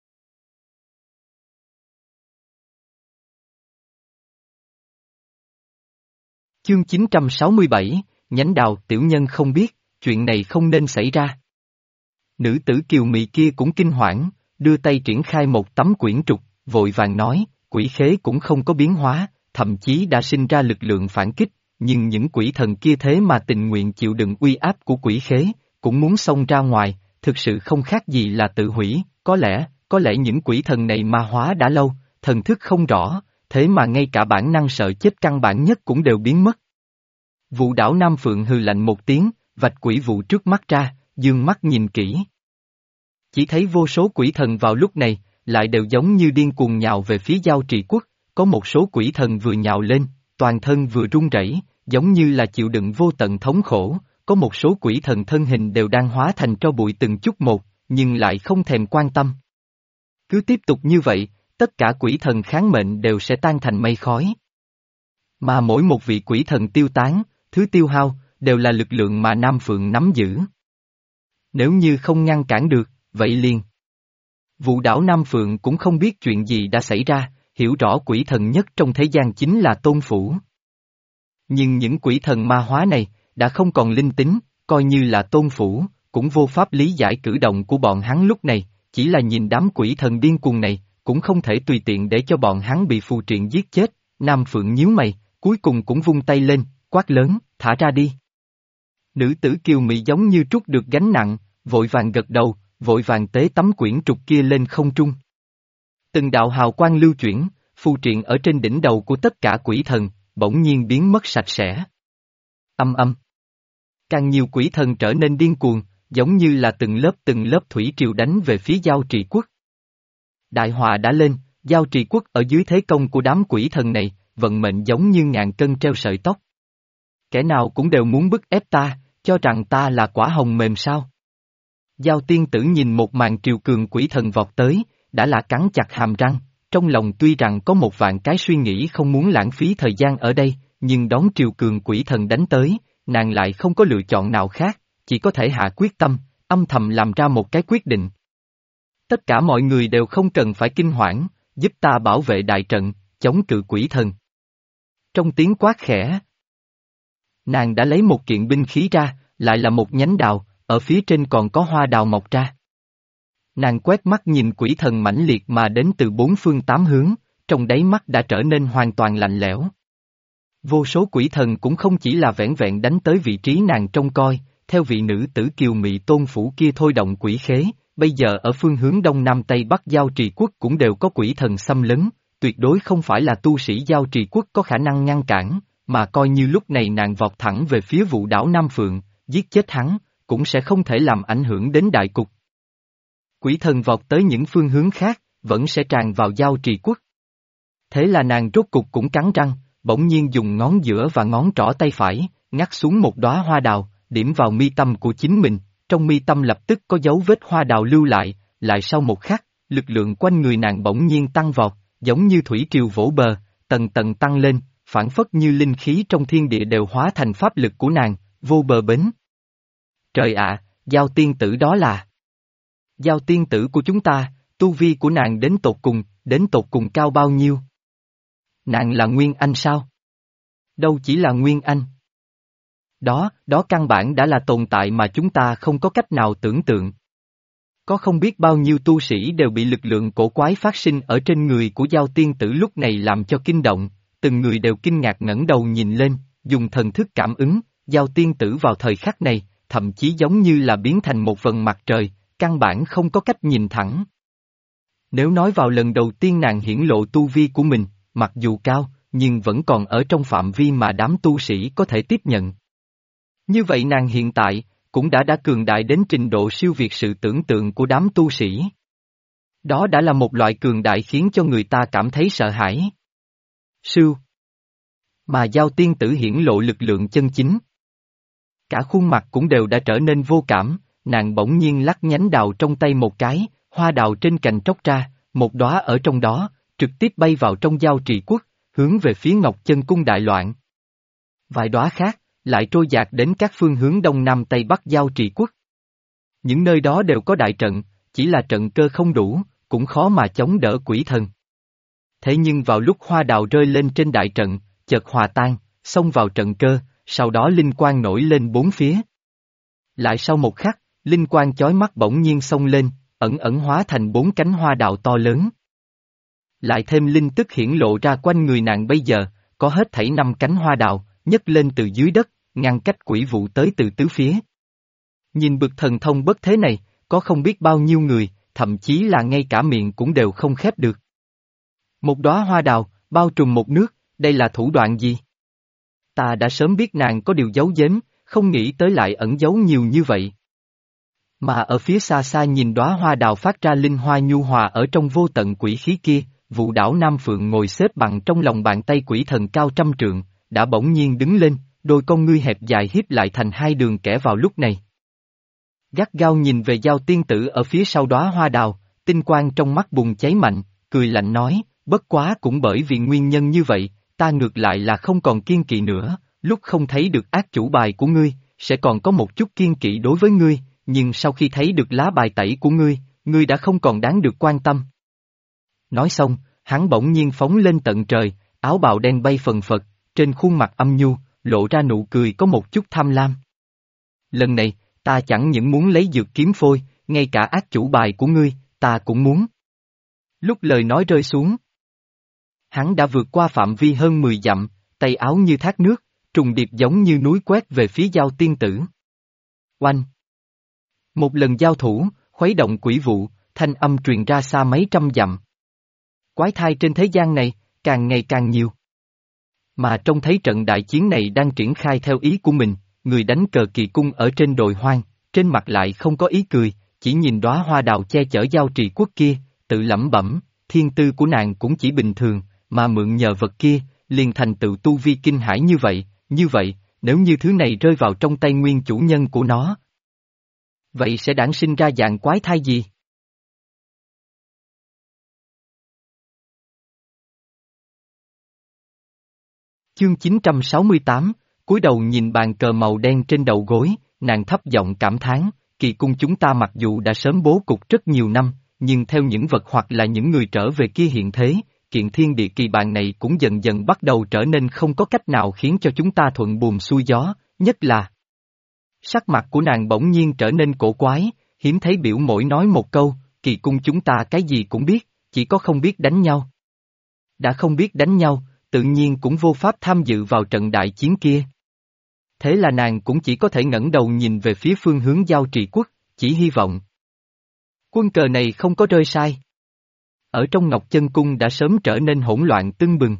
Chương 967, Nhánh Đào tiểu nhân không biết, chuyện này không nên xảy ra. Nữ tử kiều mị kia cũng kinh hoảng, đưa tay triển khai một tấm quyển trục, vội vàng nói, quỷ khế cũng không có biến hóa, thậm chí đã sinh ra lực lượng phản kích, nhưng những quỷ thần kia thế mà tình nguyện chịu đựng uy áp của quỷ khế, cũng muốn xông ra ngoài, thực sự không khác gì là tự hủy, có lẽ những quỷ thần này ma hóa đã lâu, thần thức không rõ, thế mà ngay cả bản năng sợ chết căn bản nhất cũng đều biến mất. Vụ đảo Nam Phượng hừ lạnh một tiếng, vạch quỷ vụ trước mắt ra, dương mắt nhìn kỹ. Chỉ thấy vô số quỷ thần vào lúc này, lại đều giống như điên cuồng nhào về phía Giao Trì Quốc, có một số quỷ thần vừa nhào lên, toàn thân vừa run rẩy, giống như là chịu đựng vô tận thống khổ, có một số quỷ thần thân hình đều đang hóa thành tro bụi từng chút một, nhưng lại không thèm quan tâm. Cứ tiếp tục như vậy, tất cả quỷ thần kháng mệnh đều sẽ tan thành mây khói. Mà mỗi một vị quỷ thần tiêu tán, thứ tiêu hao, đều là lực lượng mà Nam Phượng nắm giữ. Nếu như không ngăn cản được, vậy liền. Vụ đảo Nam Phượng cũng không biết chuyện gì đã xảy ra, hiểu rõ quỷ thần nhất trong thế gian chính là Tôn Phủ. Nhưng những quỷ thần ma hóa này, đã không còn linh tính, coi như là Tôn Phủ, cũng vô pháp lý giải cử động của bọn hắn lúc này, chỉ là nhìn đám quỷ thần điên cuồng này, cũng không thể tùy tiện để cho bọn hắn bị phù triện giết chết. Nam Phượng nhíu mày, cuối cùng cũng vung tay lên, quát lớn, thả ra đi. Nữ tử kiều mị giống như trút được gánh nặng, vội vàng gật đầu, vội vàng tế tấm quyển trục kia lên không trung. Từng đạo hào quang lưu chuyển, phù triện ở trên đỉnh đầu của tất cả quỷ thần, bỗng nhiên biến mất sạch sẽ. Âm âm. Càng nhiều quỷ thần trở nên điên cuồng, giống như là từng lớp thủy triều đánh về phía Giao Trì Quốc. Đại họa đã lên, Giao Trì Quốc ở dưới thế công của đám quỷ thần này, vận mệnh giống như ngàn cân treo sợi tóc. Kẻ nào cũng đều muốn bức ép ta, cho rằng ta là quả hồng mềm sao. Giao tiên tử nhìn một màn triều cường quỷ thần vọt tới, đã là cắn chặt hàm răng, trong lòng tuy rằng có một vạn cái suy nghĩ không muốn lãng phí thời gian ở đây, nhưng đón triều cường quỷ thần đánh tới, nàng lại không có lựa chọn nào khác, chỉ có thể hạ quyết tâm, âm thầm làm ra một cái quyết định. Tất cả mọi người đều không cần phải kinh hoảng, giúp ta bảo vệ đại trận, chống cự quỷ thần. Trong tiếng quát khẽ, nàng đã lấy một kiện binh khí ra, lại là một nhánh đào, ở phía trên còn có hoa đào mọc ra. Nàng quét mắt nhìn quỷ thần mãnh liệt mà đến từ bốn phương tám hướng, trong đáy mắt đã trở nên hoàn toàn lạnh lẽo. Vô số quỷ thần cũng không chỉ là vẻn vẹn đánh tới vị trí nàng trông coi, theo vị nữ tử kiều mị tôn phủ kia thôi động quỷ khế, bây giờ ở phương hướng đông nam tây bắc Giao Trì Quốc cũng đều có quỷ thần xâm lấn, tuyệt đối không phải là tu sĩ Giao Trì Quốc có khả năng ngăn cản, mà coi như lúc này nàng vọt thẳng về phía Vũ đảo Nam Phượng, giết chết hắn, cũng sẽ không thể làm ảnh hưởng đến đại cục. Quỷ thần vọt tới những phương hướng khác, vẫn sẽ tràn vào Giao Trì Quốc. Thế là nàng rốt cục cũng cắn răng, bỗng nhiên dùng ngón giữa và ngón trỏ tay phải, ngắt xuống một đóa hoa đào, điểm vào mi tâm của chính mình, trong mi tâm lập tức có dấu vết hoa đào lưu lại sau một khắc, lực lượng quanh người nàng bỗng nhiên tăng vọt, giống như thủy triều vỗ bờ, tầng tầng tăng lên, phản phất như linh khí trong thiên địa đều hóa thành pháp lực của nàng, vô bờ bến. Trời ạ, Giao tiên tử đó là... Giao tiên tử của chúng ta, tu vi của nàng đến tột cùng cao bao nhiêu? Nàng là Nguyên Anh sao? Đâu chỉ là Nguyên Anh. Đó căn bản đã là tồn tại mà chúng ta không có cách nào tưởng tượng. Có không biết bao nhiêu tu sĩ đều bị lực lượng cổ quái phát sinh ở trên người của Giao tiên tử lúc này làm cho kinh động, từng người đều kinh ngạc ngẩng đầu nhìn lên, dùng thần thức cảm ứng, Giao tiên tử vào thời khắc này, thậm chí giống như là biến thành một vầng mặt trời, căn bản không có cách nhìn thẳng. Nếu nói vào lần đầu tiên nàng hiển lộ tu vi của mình, mặc dù cao, nhưng vẫn còn ở trong phạm vi mà đám tu sĩ có thể tiếp nhận. Như vậy nàng hiện tại, cũng đã cường đại đến trình độ siêu việt sự tưởng tượng của đám tu sĩ. Đó đã là một loại cường đại khiến cho người ta cảm thấy sợ hãi. Sưu. Mà Giao tiên tử hiển lộ lực lượng chân chính. Cả khuôn mặt cũng đều đã trở nên vô cảm, nàng bỗng nhiên lắc nhánh đào trong tay một cái, hoa đào trên cành tróc ra, một đóa ở trong đó, trực tiếp bay vào trong Giao Trì Quốc, hướng về phía Ngọc Chân Cung đại loạn. Vài đóa khác, lại trôi dạt đến các phương hướng đông nam tây bắc Giao Trì Quốc. Những nơi đó đều có đại trận, chỉ là trận cơ không đủ, cũng khó mà chống đỡ quỷ thần. Thế nhưng vào lúc hoa đào rơi lên trên đại trận, chợt hòa tan, xông vào trận cơ, sau đó linh quang nổi lên bốn phía. Lại sau một khắc, linh quang chói mắt bỗng nhiên xông lên, ẩn ẩn hóa thành bốn cánh hoa đào to lớn. Lại thêm linh tức hiển lộ ra quanh người nàng bây giờ, có hết thảy 5 cánh hoa đào, nhấc lên từ dưới đất, ngăn cách quỷ vụ tới từ tứ phía. Nhìn bực thần thông bất thế này, có không biết bao nhiêu người, thậm chí là ngay cả miệng cũng đều không khép được. Một đóa hoa đào, bao trùm một nước, đây là thủ đoạn gì? Ta đã sớm biết nàng có điều giấu giếm, không nghĩ tới lại ẩn giấu nhiều như vậy. Mà ở phía xa xa nhìn đóa hoa đào phát ra linh hoa nhu hòa ở trong vô tận quỷ khí kia, Vũ đảo Nam Phượng ngồi xếp bằng trong lòng bàn tay quỷ thần cao trăm trượng, đã bỗng nhiên đứng lên, đôi con ngươi hẹp dài hiếp lại thành hai đường kẻ vào lúc này. Gắt gao nhìn về Giao tiên tử ở phía sau đóa hoa đào, tinh quang trong mắt bùng cháy mạnh, cười lạnh nói, bất quá cũng bởi vì nguyên nhân như vậy, ta ngược lại là không còn kiên kỵ nữa, lúc không thấy được ác chủ bài của ngươi, sẽ còn có một chút kiên kỵ đối với ngươi, nhưng sau khi thấy được lá bài tẩy của ngươi đã không còn đáng được quan tâm. Nói xong, hắn bỗng nhiên phóng lên tận trời, áo bào đen bay phần phật, trên khuôn mặt âm nhu, lộ ra nụ cười có một chút tham lam. Lần này, ta chẳng những muốn lấy dược kiếm phôi, ngay cả ác chủ bài của ngươi, ta cũng muốn. Lúc lời nói rơi xuống, hắn đã vượt qua phạm vi hơn 10 dặm, tay áo như thác nước, trùng điệp giống như núi quét về phía Giao tiên tử. Oanh! Một lần giao thủ, khuấy động quỷ vụ, thanh âm truyền ra xa mấy trăm dặm. Quái thai trên thế gian này, càng ngày càng nhiều. Mà trông thấy trận đại chiến này đang triển khai theo ý của mình, người đánh cờ kỳ cung ở trên đồi hoang, trên mặt lại không có ý cười, chỉ nhìn đóa hoa đào che chở Giao Trì Quốc kia, tự lẩm bẩm, thiên tư của nàng cũng chỉ bình thường, mà mượn nhờ vật kia, liền thành tựu tu vi kinh hãi như vậy, nếu như thứ này rơi vào trong tay nguyên chủ nhân của nó. Vậy sẽ đản sinh ra dạng quái thai gì? Chương 968, cúi đầu nhìn bàn cờ màu đen trên đầu gối, nàng thấp giọng cảm thán, kỳ cung chúng ta mặc dù đã sớm bố cục rất nhiều năm, nhưng theo những vật hoặc là những người trở về kia hiện thế, kiện thiên địa kỳ bàn này cũng dần dần bắt đầu trở nên không có cách nào khiến cho chúng ta thuận buồm xuôi gió, nhất là sắc mặt của nàng bỗng nhiên trở nên cổ quái, hiếm thấy biểu mỗi nói một câu, kỳ cung chúng ta cái gì cũng biết, chỉ có không biết đánh nhau. Đã không biết đánh nhau, tự nhiên cũng vô pháp tham dự vào trận đại chiến kia. Thế là nàng cũng chỉ có thể ngẩng đầu nhìn về phía phương hướng Giao Trì Quốc, chỉ hy vọng quân cờ này không có rơi sai. Ở trong Ngọc Chân Cung đã sớm trở nên hỗn loạn tưng bừng.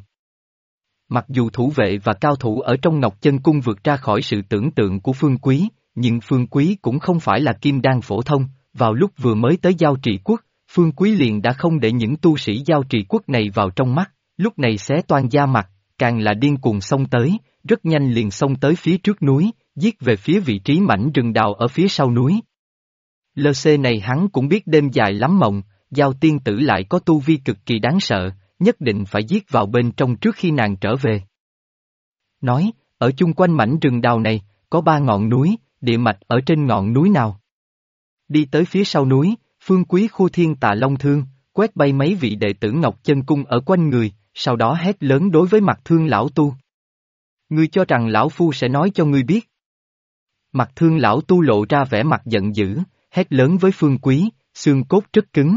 Mặc dù thủ vệ và cao thủ ở trong Ngọc Chân Cung vượt ra khỏi sự tưởng tượng của Phương Quý, nhưng Phương Quý cũng không phải là kim đan phổ thông, vào lúc vừa mới tới Giao Trì Quốc, Phương Quý liền đã không để những tu sĩ Giao Trì Quốc này vào trong mắt, lúc này xé toang da mặt, càng là điên cuồng xông tới, rất nhanh liền xông tới phía trước núi, giết về phía vị trí mảnh rừng đào ở phía sau núi. LC này hắn cũng biết đêm dài lắm mộng, Giao tiên tử lại có tu vi cực kỳ đáng sợ, nhất định phải giết vào bên trong trước khi nàng trở về. Nói, ở chung quanh mảnh rừng đào này, có 3 ngọn núi, địa mạch ở trên ngọn núi nào? Đi tới phía sau núi, Phương Quý khu thiên tà long thương, quét bay mấy vị đệ tử Ngọc Chân Cung ở quanh người, sau đó hét lớn đối với Mặt Thương lão tu. Ngươi cho rằng lão phu sẽ nói cho ngươi biết. Mặt Thương lão tu lộ ra vẻ mặt giận dữ, hét lớn với Phương Quý, xương cốt rất cứng.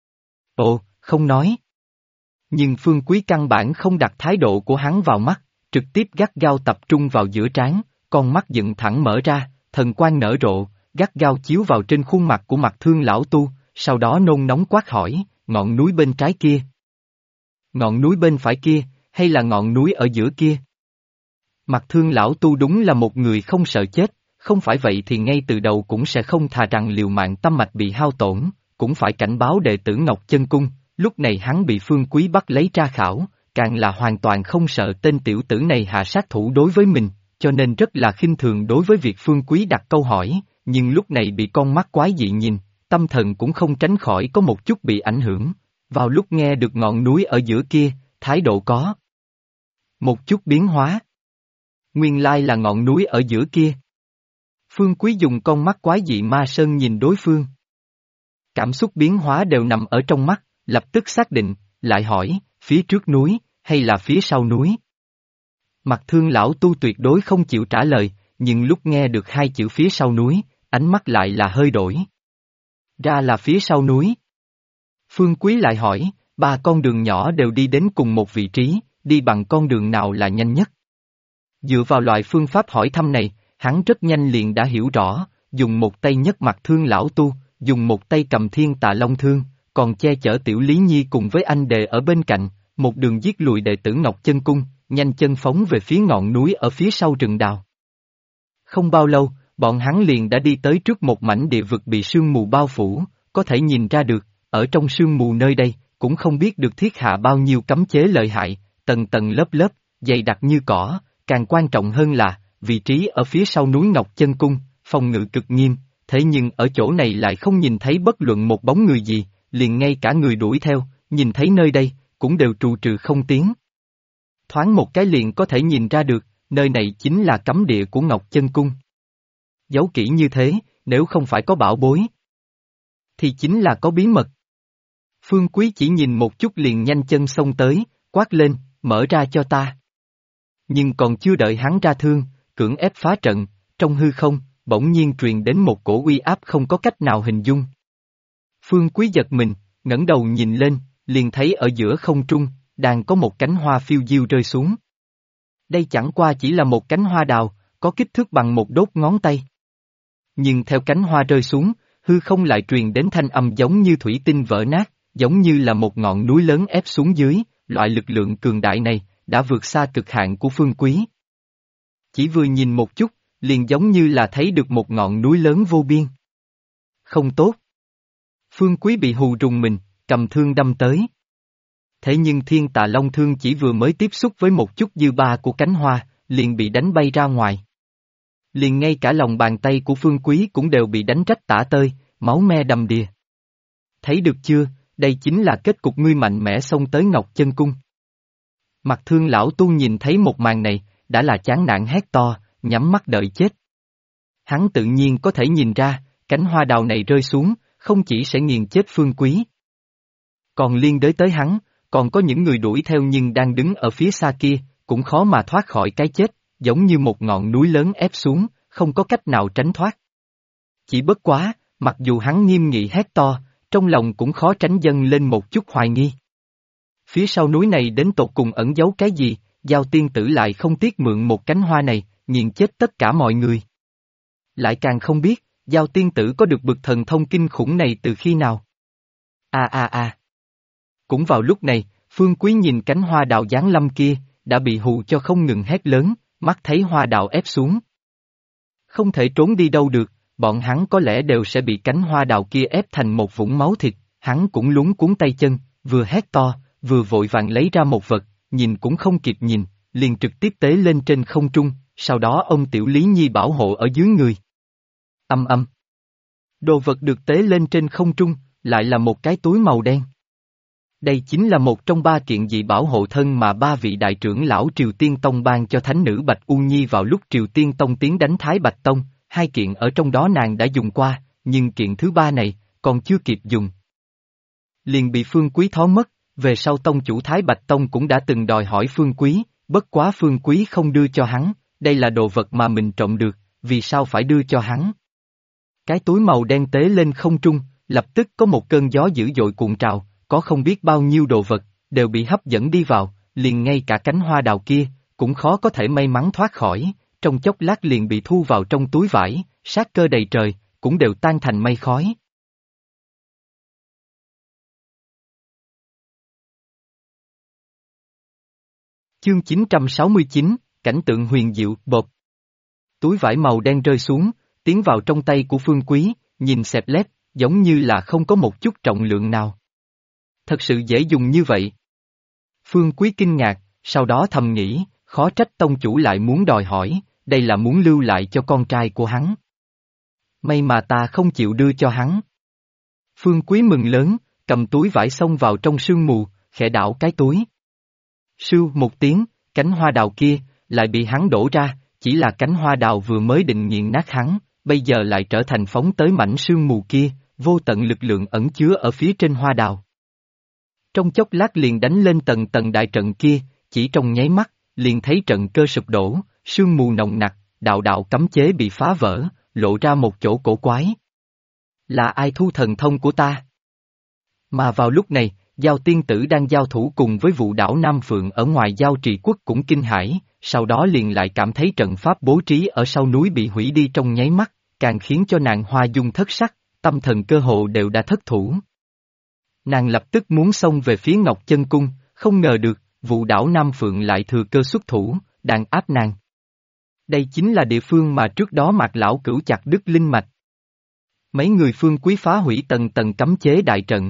Ồ, không nói. Nhưng Phương Quý căn bản không đặt thái độ của hắn vào mắt, trực tiếp gắt gao tập trung vào giữa trán, con mắt dựng thẳng mở ra, thần quang nở rộ, gắt gao chiếu vào trên khuôn mặt của Mặt Thương lão tu, sau đó nôn nóng quát hỏi, ngọn núi bên trái kia. Ngọn núi bên phải kia, hay là ngọn núi ở giữa kia? Mặt Thương lão tu đúng là một người không sợ chết, không phải vậy thì ngay từ đầu cũng sẽ không thà rằng liều mạng tâm mạch bị hao tổn, cũng phải cảnh báo đệ tử Ngọc Chân Cung, lúc này hắn bị Phương Quý bắt lấy tra khảo, càng là hoàn toàn không sợ tên tiểu tử này hạ sát thủ đối với mình, cho nên rất là khinh thường đối với việc Phương Quý đặt câu hỏi, nhưng lúc này bị con mắt quái dị nhìn, tâm thần cũng không tránh khỏi có một chút bị ảnh hưởng, vào lúc nghe được ngọn núi ở giữa kia, thái độ có một chút biến hóa. Nguyên lai là ngọn núi ở giữa kia. Phương Quý dùng con mắt quái dị ma sơn nhìn đối phương. Cảm xúc biến hóa đều nằm ở trong mắt, lập tức xác định, lại hỏi, phía trước núi, hay là phía sau núi? Mặt Thương lão tu tuyệt đối không chịu trả lời, nhưng lúc nghe được 2 chữ phía sau núi, ánh mắt lại là hơi đổi. Ra là phía sau núi. Phương Quý lại hỏi, 3 con đường nhỏ đều đi đến cùng một vị trí, đi bằng con đường nào là nhanh nhất? Dựa vào loại phương pháp hỏi thăm này, hắn rất nhanh liền đã hiểu rõ, dùng một tay nhấc Mặt Thương lão tu, dùng một tay cầm thiên tà long thương, còn che chở Tiểu Lý Nhi cùng với anh đệ ở bên cạnh, một đường giết lùi đệ tử Ngọc Chân Cung, nhanh chân phóng về phía ngọn núi ở phía sau rừng đào. Không bao lâu, bọn hắn liền đã đi tới trước một mảnh địa vực bị sương mù bao phủ, có thể nhìn ra được, ở trong sương mù nơi đây, cũng không biết được thiết hạ bao nhiêu cấm chế lợi hại, tầng tầng lớp lớp, dày đặc như cỏ, càng quan trọng hơn là, vị trí ở phía sau núi Ngọc Chân Cung, phòng ngự cực nghiêm, thế nhưng ở chỗ này lại không nhìn thấy bất luận một bóng người gì, liền ngay cả người đuổi theo, nhìn thấy nơi đây, cũng đều trù trừ không tiến. Thoáng một cái liền có thể nhìn ra được, nơi này chính là cấm địa của Ngọc Chân Cung. Giấu kỹ như thế, nếu không phải có bảo bối, thì chính là có bí mật. Phương Quý chỉ nhìn một chút liền nhanh chân xông tới, quát lên, mở ra cho ta. Nhưng còn chưa đợi hắn ra thương, cưỡng ép phá trận, trong hư không, bỗng nhiên truyền đến một cổ uy áp không có cách nào hình dung. Phương Quý giật mình, ngẩng đầu nhìn lên, liền thấy ở giữa không trung, đang có một cánh hoa phiêu diêu rơi xuống. Đây chẳng qua chỉ là một cánh hoa đào, có kích thước bằng một đốt ngón tay. Nhưng theo cánh hoa rơi xuống, hư không lại truyền đến thanh âm giống như thủy tinh vỡ nát, giống như là một ngọn núi lớn ép xuống dưới, loại lực lượng cường đại này, đã vượt xa cực hạn của Phương Quý. Chỉ vừa nhìn một chút, liền giống như là thấy được một ngọn núi lớn vô biên. Không tốt. Phương Quý bị hù rùng mình, cầm thương đâm tới. Thế nhưng Thiên Tà Long thương chỉ vừa mới tiếp xúc với một chút dư ba của cánh hoa, liền bị đánh bay ra ngoài. Liền ngay cả lòng bàn tay của Phương Quý cũng đều bị đánh rách tả tơi, máu me đầm đìa. Thấy được chưa, đây chính là kết cục ngươi mạnh mẽ xông tới Ngọc Chân Cung. Mặt Thương lão tu nhìn thấy một màn này, đã là chán nản hét to, nhắm mắt đợi chết. Hắn tự nhiên có thể nhìn ra, cánh hoa đào này rơi xuống, không chỉ sẽ nghiền chết Phương Quý. Còn liên đới tới hắn, còn có những người đuổi theo nhưng đang đứng ở phía xa kia, cũng khó mà thoát khỏi cái chết, giống như một ngọn núi lớn ép xuống, không có cách nào tránh thoát. Chỉ bất quá, mặc dù hắn nghiêm nghị hét to, trong lòng cũng khó tránh dâng lên một chút hoài nghi. Phía sau núi này đến tột cùng ẩn giấu cái gì, Giao tiên tử lại không tiếc mượn một cánh hoa này, nghiền chết tất cả mọi người. Lại càng không biết, Giao tiên tử có được bực thần thông kinh khủng này từ khi nào. Cũng vào lúc này, Phương Quý nhìn cánh hoa đào giáng lâm kia, đã bị hù cho không ngừng hét lớn, mắt thấy hoa đào ép xuống. Không thể trốn đi đâu được, bọn hắn có lẽ đều sẽ bị cánh hoa đào kia ép thành một vũng máu thịt, hắn cũng luống cuống tay chân, vừa hét to, vừa vội vàng lấy ra một vật, nhìn cũng không kịp nhìn, liền trực tiếp tế lên trên không trung, sau đó ông Tiểu Lý Nhi bảo hộ ở dưới người. Âm âm. Đồ vật được tế lên trên không trung, lại là một cái túi màu đen. Đây chính là một trong 3 kiện dị bảo hộ thân mà 3 vị đại trưởng lão Triều Tiên Tông ban cho thánh nữ Bạch U Nhi vào lúc Triều Tiên Tông tiến đánh Thái Bạch Tông, 2 kiện ở trong đó nàng đã dùng qua, nhưng kiện thứ 3 này, còn chưa kịp dùng. Liền bị Phương Quý thó mất, về sau Tông chủ Thái Bạch Tông cũng đã từng đòi hỏi Phương Quý, bất quá Phương Quý không đưa cho hắn, đây là đồ vật mà mình trộm được, vì sao phải đưa cho hắn. Cái túi màu đen tế lên không trung, lập tức có một cơn gió dữ dội cuộn trào, có không biết bao nhiêu đồ vật, đều bị hấp dẫn đi vào, liền ngay cả cánh hoa đào kia, cũng khó có thể may mắn thoát khỏi, trong chốc lát liền bị thu vào trong túi vải, sát cơ đầy trời, cũng đều tan thành mây khói. Chương 969, cảnh tượng huyền diệu, bột. Túi vải màu đen rơi xuống, tiến vào trong tay của Phương Quý, nhìn xẹp lép, giống như là không có một chút trọng lượng nào. Thật sự dễ dùng như vậy. Phương Quý kinh ngạc, sau đó thầm nghĩ, khó trách tông chủ lại muốn đòi hỏi, đây là muốn lưu lại cho con trai của hắn. May mà ta không chịu đưa cho hắn. Phương Quý mừng lớn, cầm túi vải xông vào trong sương mù, khẽ đảo cái túi. Sưu một tiếng, cánh hoa đào kia, lại bị hắn đổ ra, chỉ là cánh hoa đào vừa mới định nghiền nát hắn, bây giờ lại trở thành phóng tới mảnh sương mù kia, vô tận lực lượng ẩn chứa ở phía trên hoa đào. Trong chốc lát liền đánh lên tầng tầng đại trận kia, chỉ trong nháy mắt, liền thấy trận cơ sụp đổ, sương mù nồng nặc, đạo đạo cấm chế bị phá vỡ, lộ ra một chỗ cổ quái. Là ai thu thần thông của ta? Mà vào lúc này, Giao tiên tử đang giao thủ cùng với vụ đảo Nam Phượng ở ngoài Giao Trì Quốc cũng kinh hãi, sau đó liền lại cảm thấy trận pháp bố trí ở sau núi bị hủy đi trong nháy mắt, càng khiến cho nàng hoa dung thất sắc, tâm thần cơ hồ đều đã thất thủ. Nàng lập tức muốn xông về phía Ngọc Chân Cung, không ngờ được, vụ đảo Nam Phượng lại thừa cơ xuất thủ, đàn áp nàng. Đây chính là địa phương mà trước đó Mạc Lão Cửu chặt đứt linh mạch. Mấy người Phương Quý phá hủy tầng tầng cấm chế đại trận.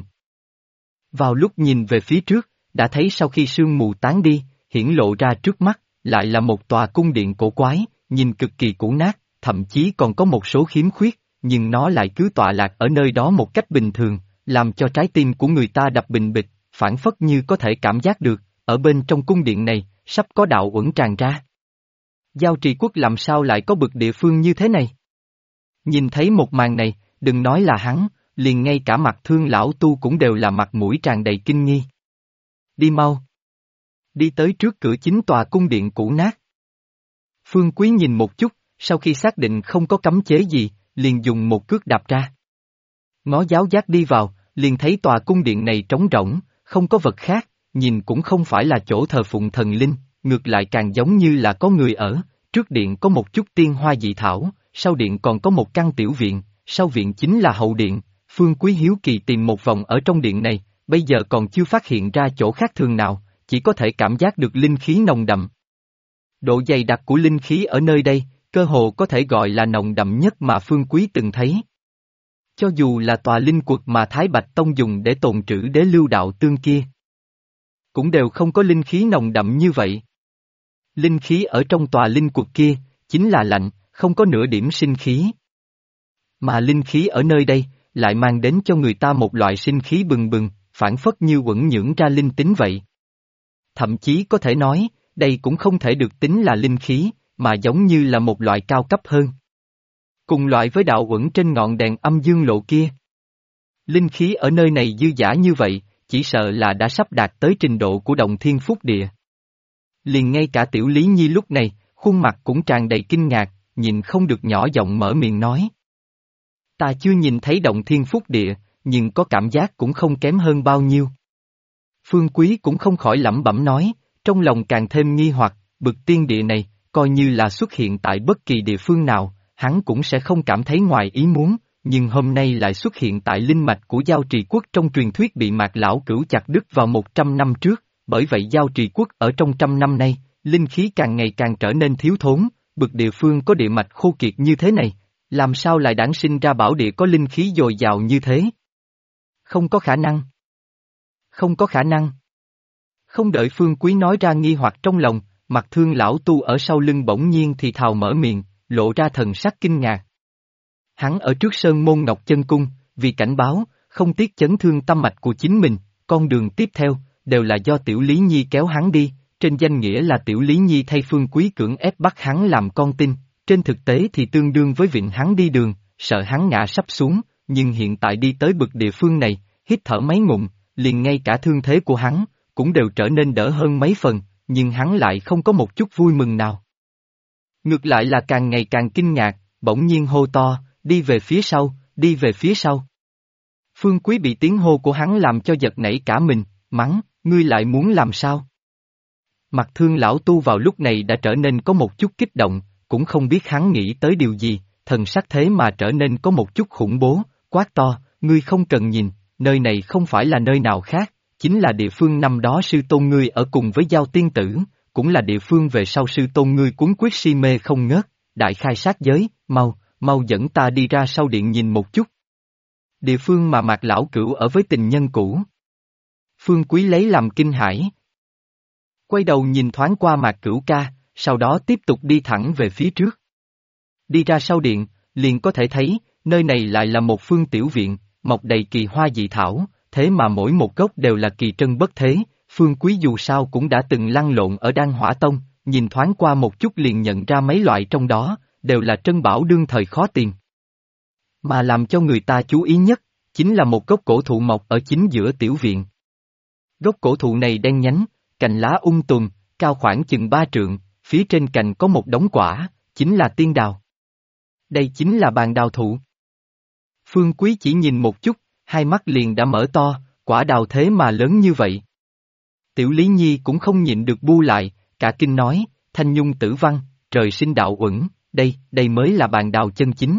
Vào lúc nhìn về phía trước, đã thấy sau khi sương mù tán đi, hiển lộ ra trước mắt, lại là một tòa cung điện cổ quái, nhìn cực kỳ cũ nát, thậm chí còn có một số khiếm khuyết, nhưng nó lại cứ tọa lạc ở nơi đó một cách bình thường, làm cho trái tim của người ta đập bình bịch, phảng phất như có thể cảm giác được, ở bên trong cung điện này, sắp có đạo uẩn tràn ra. Giao Trì Quốc làm sao lại có bực địa phương như thế này? Nhìn thấy một màn này, đừng nói là hắn, liền ngay cả mặt Thương lão tu cũng đều là mặt mũi tràn đầy kinh nghi. Đi mau. Đi tới trước cửa chính tòa cung điện cũ nát. Phương Quý nhìn một chút, sau khi xác định không có cấm chế gì, liền dùng một cước đạp ra. Ngó giáo giác đi vào, liền thấy tòa cung điện này trống rỗng, không có vật khác, nhìn cũng không phải là chỗ thờ phụng thần linh, ngược lại càng giống như là có người ở, trước điện có một chút tiên hoa dị thảo, sau điện còn có một căn tiểu viện, sau viện chính là hậu điện, Phương Quý hiếu kỳ tìm một vòng ở trong điện này, bây giờ còn chưa phát hiện ra chỗ khác thường nào, chỉ có thể cảm giác được linh khí nồng đậm. Độ dày đặc của linh khí ở nơi đây, cơ hồ có thể gọi là nồng đậm nhất mà Phương Quý từng thấy. Cho dù là tòa linh quật mà Thái Bạch Tông dùng để tồn trữ đế lưu đạo tương kia, cũng đều không có linh khí nồng đậm như vậy. Linh khí ở trong tòa linh quật kia, chính là lạnh, không có nửa điểm sinh khí. Mà linh khí ở nơi đây, lại mang đến cho người ta một loại sinh khí bừng bừng, phản phất như uẩn nhưỡng ra linh tính vậy. Thậm chí có thể nói, đây cũng không thể được tính là linh khí, mà giống như là một loại cao cấp hơn. Cùng loại với đạo uẩn trên ngọn đèn âm dương lộ kia. Linh khí ở nơi này dư dả như vậy, chỉ sợ là đã sắp đạt tới trình độ của Động Thiên Phúc Địa. Liền ngay cả Tiểu Lý Nhi lúc này, khuôn mặt cũng tràn đầy kinh ngạc, nhìn không được nhỏ giọng mở miệng nói. Ta chưa nhìn thấy Động Thiên Phúc Địa, nhưng có cảm giác cũng không kém hơn bao nhiêu. Phương Quý cũng không khỏi lẩm bẩm nói, trong lòng càng thêm nghi hoặc, bực tiên địa này, coi như là xuất hiện tại bất kỳ địa phương nào, hắn cũng sẽ không cảm thấy ngoài ý muốn, nhưng hôm nay lại xuất hiện tại linh mạch của Giao Trì Quốc trong truyền thuyết bị Mạc Lão Cửu chặt đứt vào 100 năm trước, bởi vậy Giao Trì Quốc ở trong 100 năm nay, linh khí càng ngày càng trở nên thiếu thốn, bực địa phương có địa mạch khô kiệt như thế này, làm sao lại đản sinh ra bảo địa có linh khí dồi dào như thế? Không có khả năng. Không có khả năng. Không đợi Phương Quý nói ra nghi hoặc trong lòng, Mặt Thương lão tu ở sau lưng bỗng nhiên thì thào mở miệng, lộ ra thần sắc kinh ngạc. Hắn ở trước Sơn Môn Ngọc Chân Cung, vì cảnh báo, không tiếc chấn thương tâm mạch của chính mình, con đường tiếp theo, đều là do Tiểu Lý Nhi kéo hắn đi, trên danh nghĩa là Tiểu Lý Nhi thay Phương Quý cưỡng ép bắt hắn làm con tin, trên thực tế thì tương đương với vịn hắn đi đường, sợ hắn ngã sắp xuống, nhưng hiện tại đi tới bực địa phương này, hít thở mấy ngụm, liền ngay cả thương thế của hắn, cũng đều trở nên đỡ hơn mấy phần, nhưng hắn lại không có một chút vui mừng nào. Ngược lại là càng ngày càng kinh ngạc, bỗng nhiên hô to, đi về phía sau, đi về phía sau. Phương Quý bị tiếng hô của hắn làm cho giật nảy cả mình, mắng, ngươi lại muốn làm sao? Mặt Thương lão tu vào lúc này đã trở nên có một chút kích động, cũng không biết hắn nghĩ tới điều gì, thần sắc thế mà trở nên có một chút khủng bố, quát to, ngươi không cần nhìn, nơi này không phải là nơi nào khác, chính là địa phương năm đó sư tôn ngươi ở cùng với Giao tiên tử, cũng là địa phương về sau sư tôn ngươi cuốn quyết si mê không ngớt, đại khai sát giới, mau dẫn ta đi ra sau điện nhìn một chút. Địa phương mà Mạc Lão Cửu ở với tình nhân cũ. Phương Quý lấy làm kinh hãi. Quay đầu nhìn thoáng qua Mạc Cửu ca, sau đó tiếp tục đi thẳng về phía trước. Đi ra sau điện, liền có thể thấy, nơi này lại là một phương tiểu viện, mọc đầy kỳ hoa dị thảo, thế mà mỗi một gốc đều là kỳ trân bất thế, Phương Quý dù sao cũng đã từng lăn lộn ở Đan Hỏa Tông, nhìn thoáng qua một chút liền nhận ra mấy loại trong đó, đều là trân bảo đương thời khó tìm. Mà làm cho người ta chú ý nhất, chính là một gốc cổ thụ mọc ở chính giữa tiểu viện. Gốc cổ thụ này đen nhánh, cành lá tùm, cao khoảng chừng 3 trượng, phía trên cành có một đống quả, chính là tiên đào. Đây chính là bàn đào thụ. Phương Quý chỉ nhìn một chút, hai mắt liền đã mở to, quả đào thế mà lớn như vậy. Tiểu Lý Nhi cũng không nhịn được bu lại, cả kinh nói, Thanh Nhung tử văn, trời sinh đạo uẩn, đây mới là bàn đào chân chính.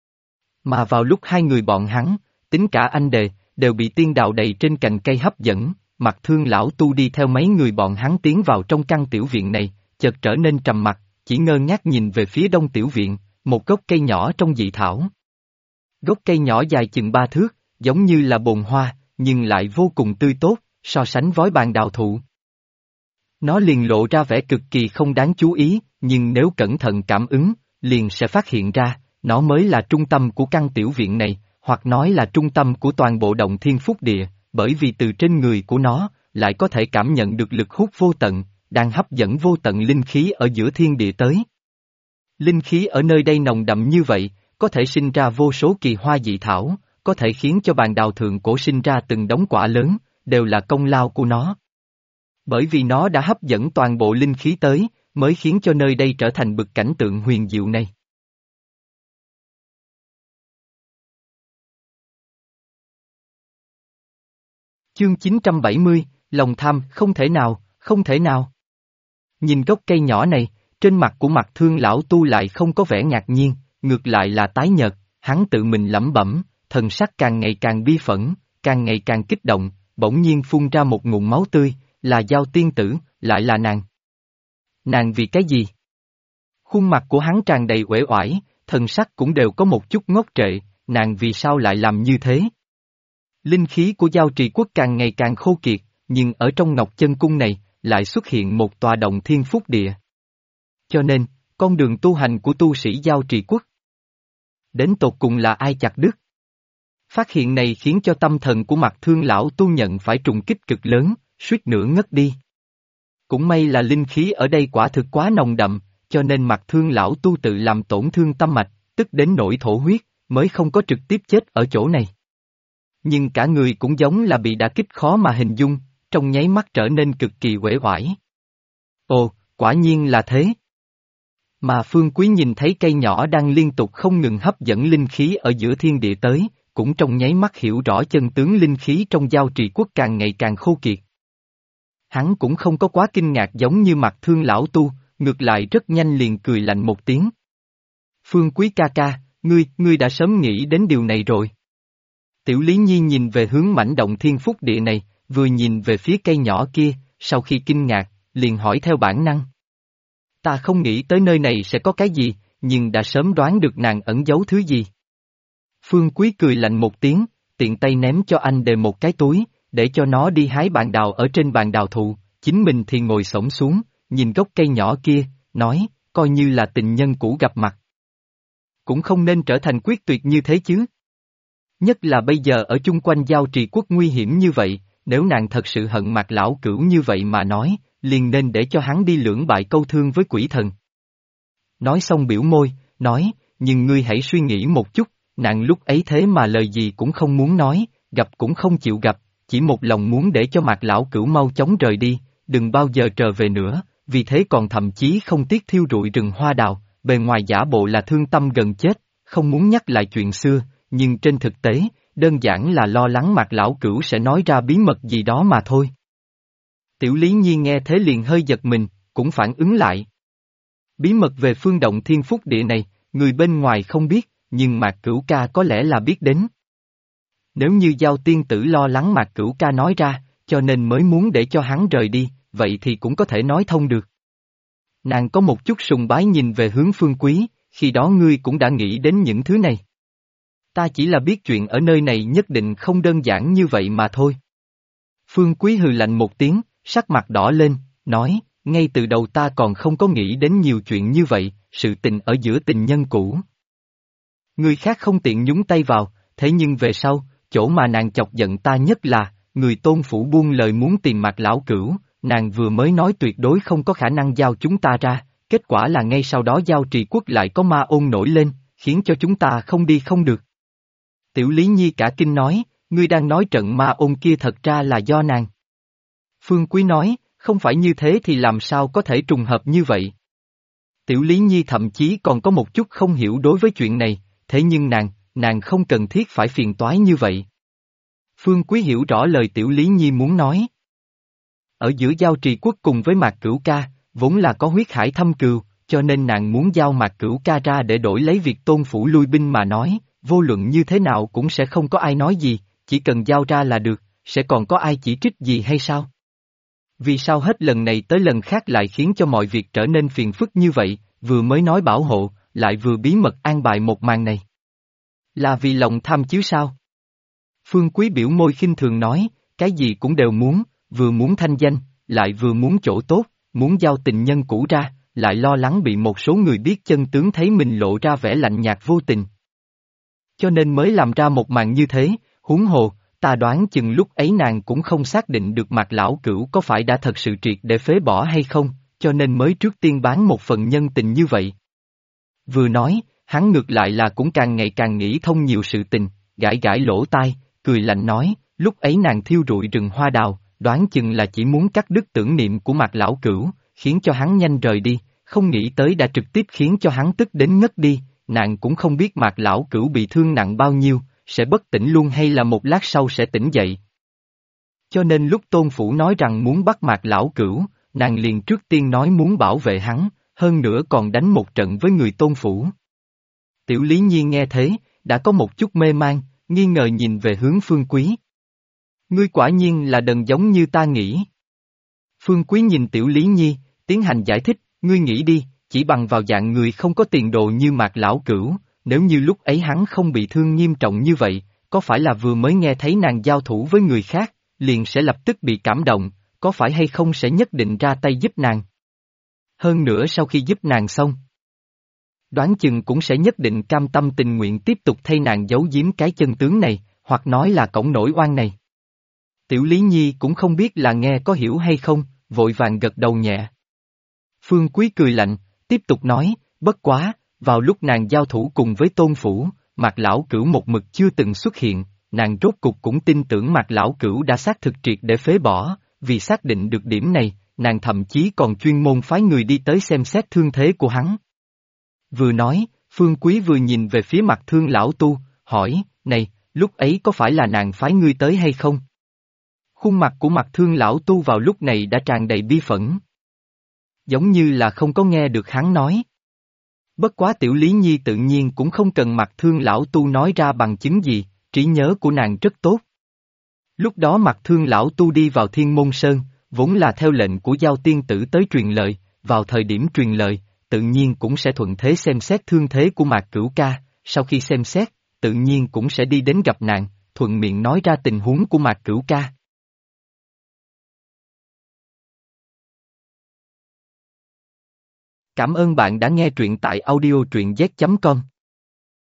Mà vào lúc hai người bọn hắn, tính cả anh đề, đều bị tiên đào đầy trên cành cây hấp dẫn, Mặt Thương lão tu đi theo mấy người bọn hắn tiến vào trong căn tiểu viện này, chợt trở nên trầm mặc, chỉ ngơ ngác nhìn về phía đông tiểu viện, một gốc cây nhỏ trong dị thảo. Gốc cây nhỏ dài chừng 3 thước, giống như là bồn hoa, nhưng lại vô cùng tươi tốt, so sánh với bàn đào thụ. Nó liền lộ ra vẻ cực kỳ không đáng chú ý, nhưng nếu cẩn thận cảm ứng, liền sẽ phát hiện ra, nó mới là trung tâm của căn tiểu viện này, hoặc nói là trung tâm của toàn bộ Động Thiên Phúc Địa, bởi vì từ trên người của nó, lại có thể cảm nhận được lực hút vô tận, đang hấp dẫn vô tận linh khí ở giữa thiên địa tới. Linh khí ở nơi đây nồng đậm như vậy, có thể sinh ra vô số kỳ hoa dị thảo, có thể khiến cho bàn đào thượng cổ sinh ra từng đống quả lớn, đều là công lao của nó. Bởi vì nó đã hấp dẫn toàn bộ linh khí tới, mới khiến cho nơi đây trở thành bực cảnh tượng huyền diệu này. Chương 970, lòng tham, không thể nào, không thể nào. Nhìn gốc cây nhỏ này, trên mặt của Mặt Thương lão tu lại không có vẻ ngạc nhiên, ngược lại là tái nhợt, hắn tự mình lẩm bẩm, thần sắc càng ngày càng bi phẫn, càng ngày càng kích động, bỗng nhiên phun ra một ngụm máu tươi, là Giao tiên tử, lại là nàng. Nàng vì cái gì? Khuôn mặt của hắn tràn đầy uể oải, thần sắc cũng đều có một chút ngốc trệ, nàng vì sao lại làm như thế? Linh khí của Giao Trì Quốc càng ngày càng khô kiệt, nhưng ở trong Ngọc Chân Cung này, lại xuất hiện một tòa động thiên phúc địa. Cho nên, con đường tu hành của tu sĩ Giao Trì Quốc đến tột cùng là ai chặt đứt? Phát hiện này khiến cho tâm thần của Mạc Thương lão tu nhận phải trùng kích cực lớn, suýt nữa ngất đi. Cũng may là linh khí ở đây quả thực quá nồng đậm, cho nên Mạc Thương lão tu tự làm tổn thương tâm mạch, tức đến nỗi thổ huyết, mới không có trực tiếp chết ở chỗ này. Nhưng cả người cũng giống là bị đả kích khó mà hình dung, trong nháy mắt trở nên cực kỳ uể oải. Ồ, quả nhiên là thế. Mà Phương Quý nhìn thấy cây nhỏ đang liên tục không ngừng hấp dẫn linh khí ở giữa thiên địa tới, cũng trong nháy mắt hiểu rõ chân tướng linh khí trong Giao Trì Quốc càng ngày càng khô kiệt. Hắn cũng không có quá kinh ngạc giống như Mạc Thương lão tu, ngược lại rất nhanh liền cười lạnh một tiếng. Phương Quý ca ca, ngươi đã sớm nghĩ đến điều này rồi. Tiểu Lý Nhi nhìn về hướng mảnh động thiên phúc địa này, vừa nhìn về phía cây nhỏ kia, sau khi kinh ngạc, liền hỏi theo bản năng. Ta không nghĩ tới nơi này sẽ có cái gì, nhưng đã sớm đoán được nàng ẩn giấu thứ gì. Phương Quý cười lạnh một tiếng, tiện tay ném cho anh Đề một cái túi, để cho nó đi hái bàn đào ở trên bàn đào thụ, chính mình thì ngồi xổm xuống, nhìn gốc cây nhỏ kia, nói, coi như là tình nhân cũ gặp mặt. Cũng không nên trở thành quyết tuyệt như thế chứ. Nhất là bây giờ ở chung quanh Giao Trì Quốc nguy hiểm như vậy, nếu nàng thật sự hận Mạc lão cửu như vậy mà nói, liền nên để cho hắn đi lưỡng bại câu thương với quỷ thần. Nói xong biểu môi, nói, nhưng ngươi hãy suy nghĩ một chút, nàng lúc ấy thế mà lời gì cũng không muốn nói, gặp cũng không chịu gặp, chỉ một lòng muốn để cho Mạc lão cửu mau chóng rời đi, đừng bao giờ trở về nữa, vì thế còn thậm chí không tiếc thiêu rụi rừng hoa đào, bề ngoài giả bộ là thương tâm gần chết, không muốn nhắc lại chuyện xưa, nhưng trên thực tế, đơn giản là lo lắng Mạc lão cửu sẽ nói ra bí mật gì đó mà thôi. Tiểu Lý Nhi nghe thế liền hơi giật mình, cũng phản ứng lại. Bí mật về phương động thiên phúc địa này, người bên ngoài không biết, nhưng Mạc Cửu ca có lẽ là biết đến. Nếu như Giao tiên tử lo lắng Mạc Cửu ca nói ra, cho nên mới muốn để cho hắn rời đi, vậy thì cũng có thể nói thông được. Nàng có một chút sùng bái nhìn về hướng Phương Quý, khi đó ngươi cũng đã nghĩ đến những thứ này. Ta chỉ là biết chuyện ở nơi này nhất định không đơn giản như vậy mà thôi. Phương Quý hừ lạnh một tiếng, sắc mặt đỏ lên, nói, ngay từ đầu ta còn không có nghĩ đến nhiều chuyện như vậy, sự tình ở giữa tình nhân cũ. Người khác không tiện nhúng tay vào, thế nhưng về sau, chỗ mà nàng chọc giận ta nhất là, người Tôn phủ buông lời muốn tìm Mạc lão cửu, nàng vừa mới nói tuyệt đối không có khả năng giao chúng ta ra, kết quả là ngay sau đó Giao Trì Quốc lại có ma ôn nổi lên, khiến cho chúng ta không đi không được. Tiểu Lý Nhi cả kinh nói, ngươi đang nói trận ma ôn kia thật ra là do nàng. Phương Quý nói, không phải như thế thì làm sao có thể trùng hợp như vậy. Tiểu Lý Nhi thậm chí còn có một chút không hiểu đối với chuyện này, thế nhưng nàng không cần thiết phải phiền toái như vậy. Phương Quý hiểu rõ lời Tiểu Lý Nhi muốn nói. Ở giữa Giao Trì Quốc cùng với Mạc Cửu ca, vốn là có huyết hải thâm cừu, cho nên nàng muốn giao Mạc Cửu ca ra để đổi lấy việc Tôn phủ lui binh mà nói, vô luận như thế nào cũng sẽ không có ai nói gì, chỉ cần giao ra là được, sẽ còn có ai chỉ trích gì hay sao? Vì sao hết lần này tới lần khác lại khiến cho mọi việc trở nên phiền phức như vậy, vừa mới nói bảo hộ, lại vừa bí mật an bài một màn này? Là vì lòng tham chứ sao? Phương Quý biểu môi khinh thường nói, cái gì cũng đều muốn, vừa muốn thanh danh, lại vừa muốn chỗ tốt, muốn giao tình nhân cũ ra, lại lo lắng bị một số người biết chân tướng thấy mình lộ ra vẻ lạnh nhạt vô tình. Cho nên mới làm ra một màn như thế, huống hồ, ta đoán chừng lúc ấy nàng cũng không xác định được Mạc lão cửu có phải đã thật sự triệt để phế bỏ hay không, cho nên mới trước tiên bán một phần nhân tình như vậy. Vừa nói, hắn ngược lại là cũng càng ngày càng nghĩ thông nhiều sự tình, gãi gãi lỗ tai, cười lạnh nói, lúc ấy nàng thiêu rụi rừng hoa đào, đoán chừng là chỉ muốn cắt đứt tưởng niệm của Mạc lão cửu, khiến cho hắn nhanh rời đi, không nghĩ tới đã trực tiếp khiến cho hắn tức đến ngất đi, nàng cũng không biết Mạc lão cửu bị thương nặng bao nhiêu, sẽ bất tỉnh luôn hay là một lát sau sẽ tỉnh dậy. Cho nên lúc Tôn phủ nói rằng muốn bắt Mạc lão cửu, nàng liền trước tiên nói muốn bảo vệ hắn, hơn nữa còn đánh một trận với người Tôn phủ. Tiểu Lý Nhi nghe thế, đã có một chút mê man, nghi ngờ nhìn về hướng Phương Quý. Ngươi quả nhiên là đần giống như ta nghĩ. Phương Quý nhìn Tiểu Lý Nhi, tiến hành giải thích, ngươi nghĩ đi, chỉ bằng vào dạng người không có tiền đồ như Mạc Lão Cửu, nếu như lúc ấy hắn không bị thương nghiêm trọng như vậy, có phải là vừa mới nghe thấy nàng giao thủ với người khác, liền sẽ lập tức bị cảm động, có phải hay không sẽ nhất định ra tay giúp nàng. Hơn nữa sau khi giúp nàng xong, đoán chừng cũng sẽ nhất định cam tâm tình nguyện tiếp tục thay nàng giấu giếm cái chân tướng này, hoặc nói là cổng nổi oan này. Tiểu Lý Nhi cũng không biết là nghe có hiểu hay không, vội vàng gật đầu nhẹ. Phương Quý cười lạnh, tiếp tục nói, bất quá, vào lúc nàng giao thủ cùng với Tôn Phủ, Mạc Lão Cửu một mực chưa từng xuất hiện, nàng rốt cục cũng tin tưởng Mạc Lão Cửu đã xác thực triệt để phế bỏ, vì xác định được điểm này, nàng thậm chí còn chuyên môn phái người đi tới xem xét thương thế của hắn. Vừa nói, Phương Quý vừa nhìn về phía Mặt Thương Lão Tu, hỏi, này, lúc ấy có phải là nàng phái ngươi tới hay không? Khuôn mặt của Mặt Thương Lão Tu vào lúc này đã tràn đầy bi phẫn. Giống như là không có nghe được hắn nói. Bất quá Tiểu Lý Nhi tự nhiên cũng không cần Mặt Thương Lão Tu nói ra bằng chứng gì, trí nhớ của nàng rất tốt. Lúc đó Mặt Thương Lão Tu đi vào Thiên Môn Sơn, vốn là theo lệnh của Giao Tiên Tử tới truyền lời, vào thời điểm truyền lời, tự nhiên cũng sẽ thuận thế xem xét thương thế của Mạc Cửu ca, sau khi xem xét, tự nhiên cũng sẽ đi đến gặp nàng, thuận miệng nói ra tình huống của Mạc Cửu ca. Cảm ơn bạn đã nghe truyện tại audio truyện z.com.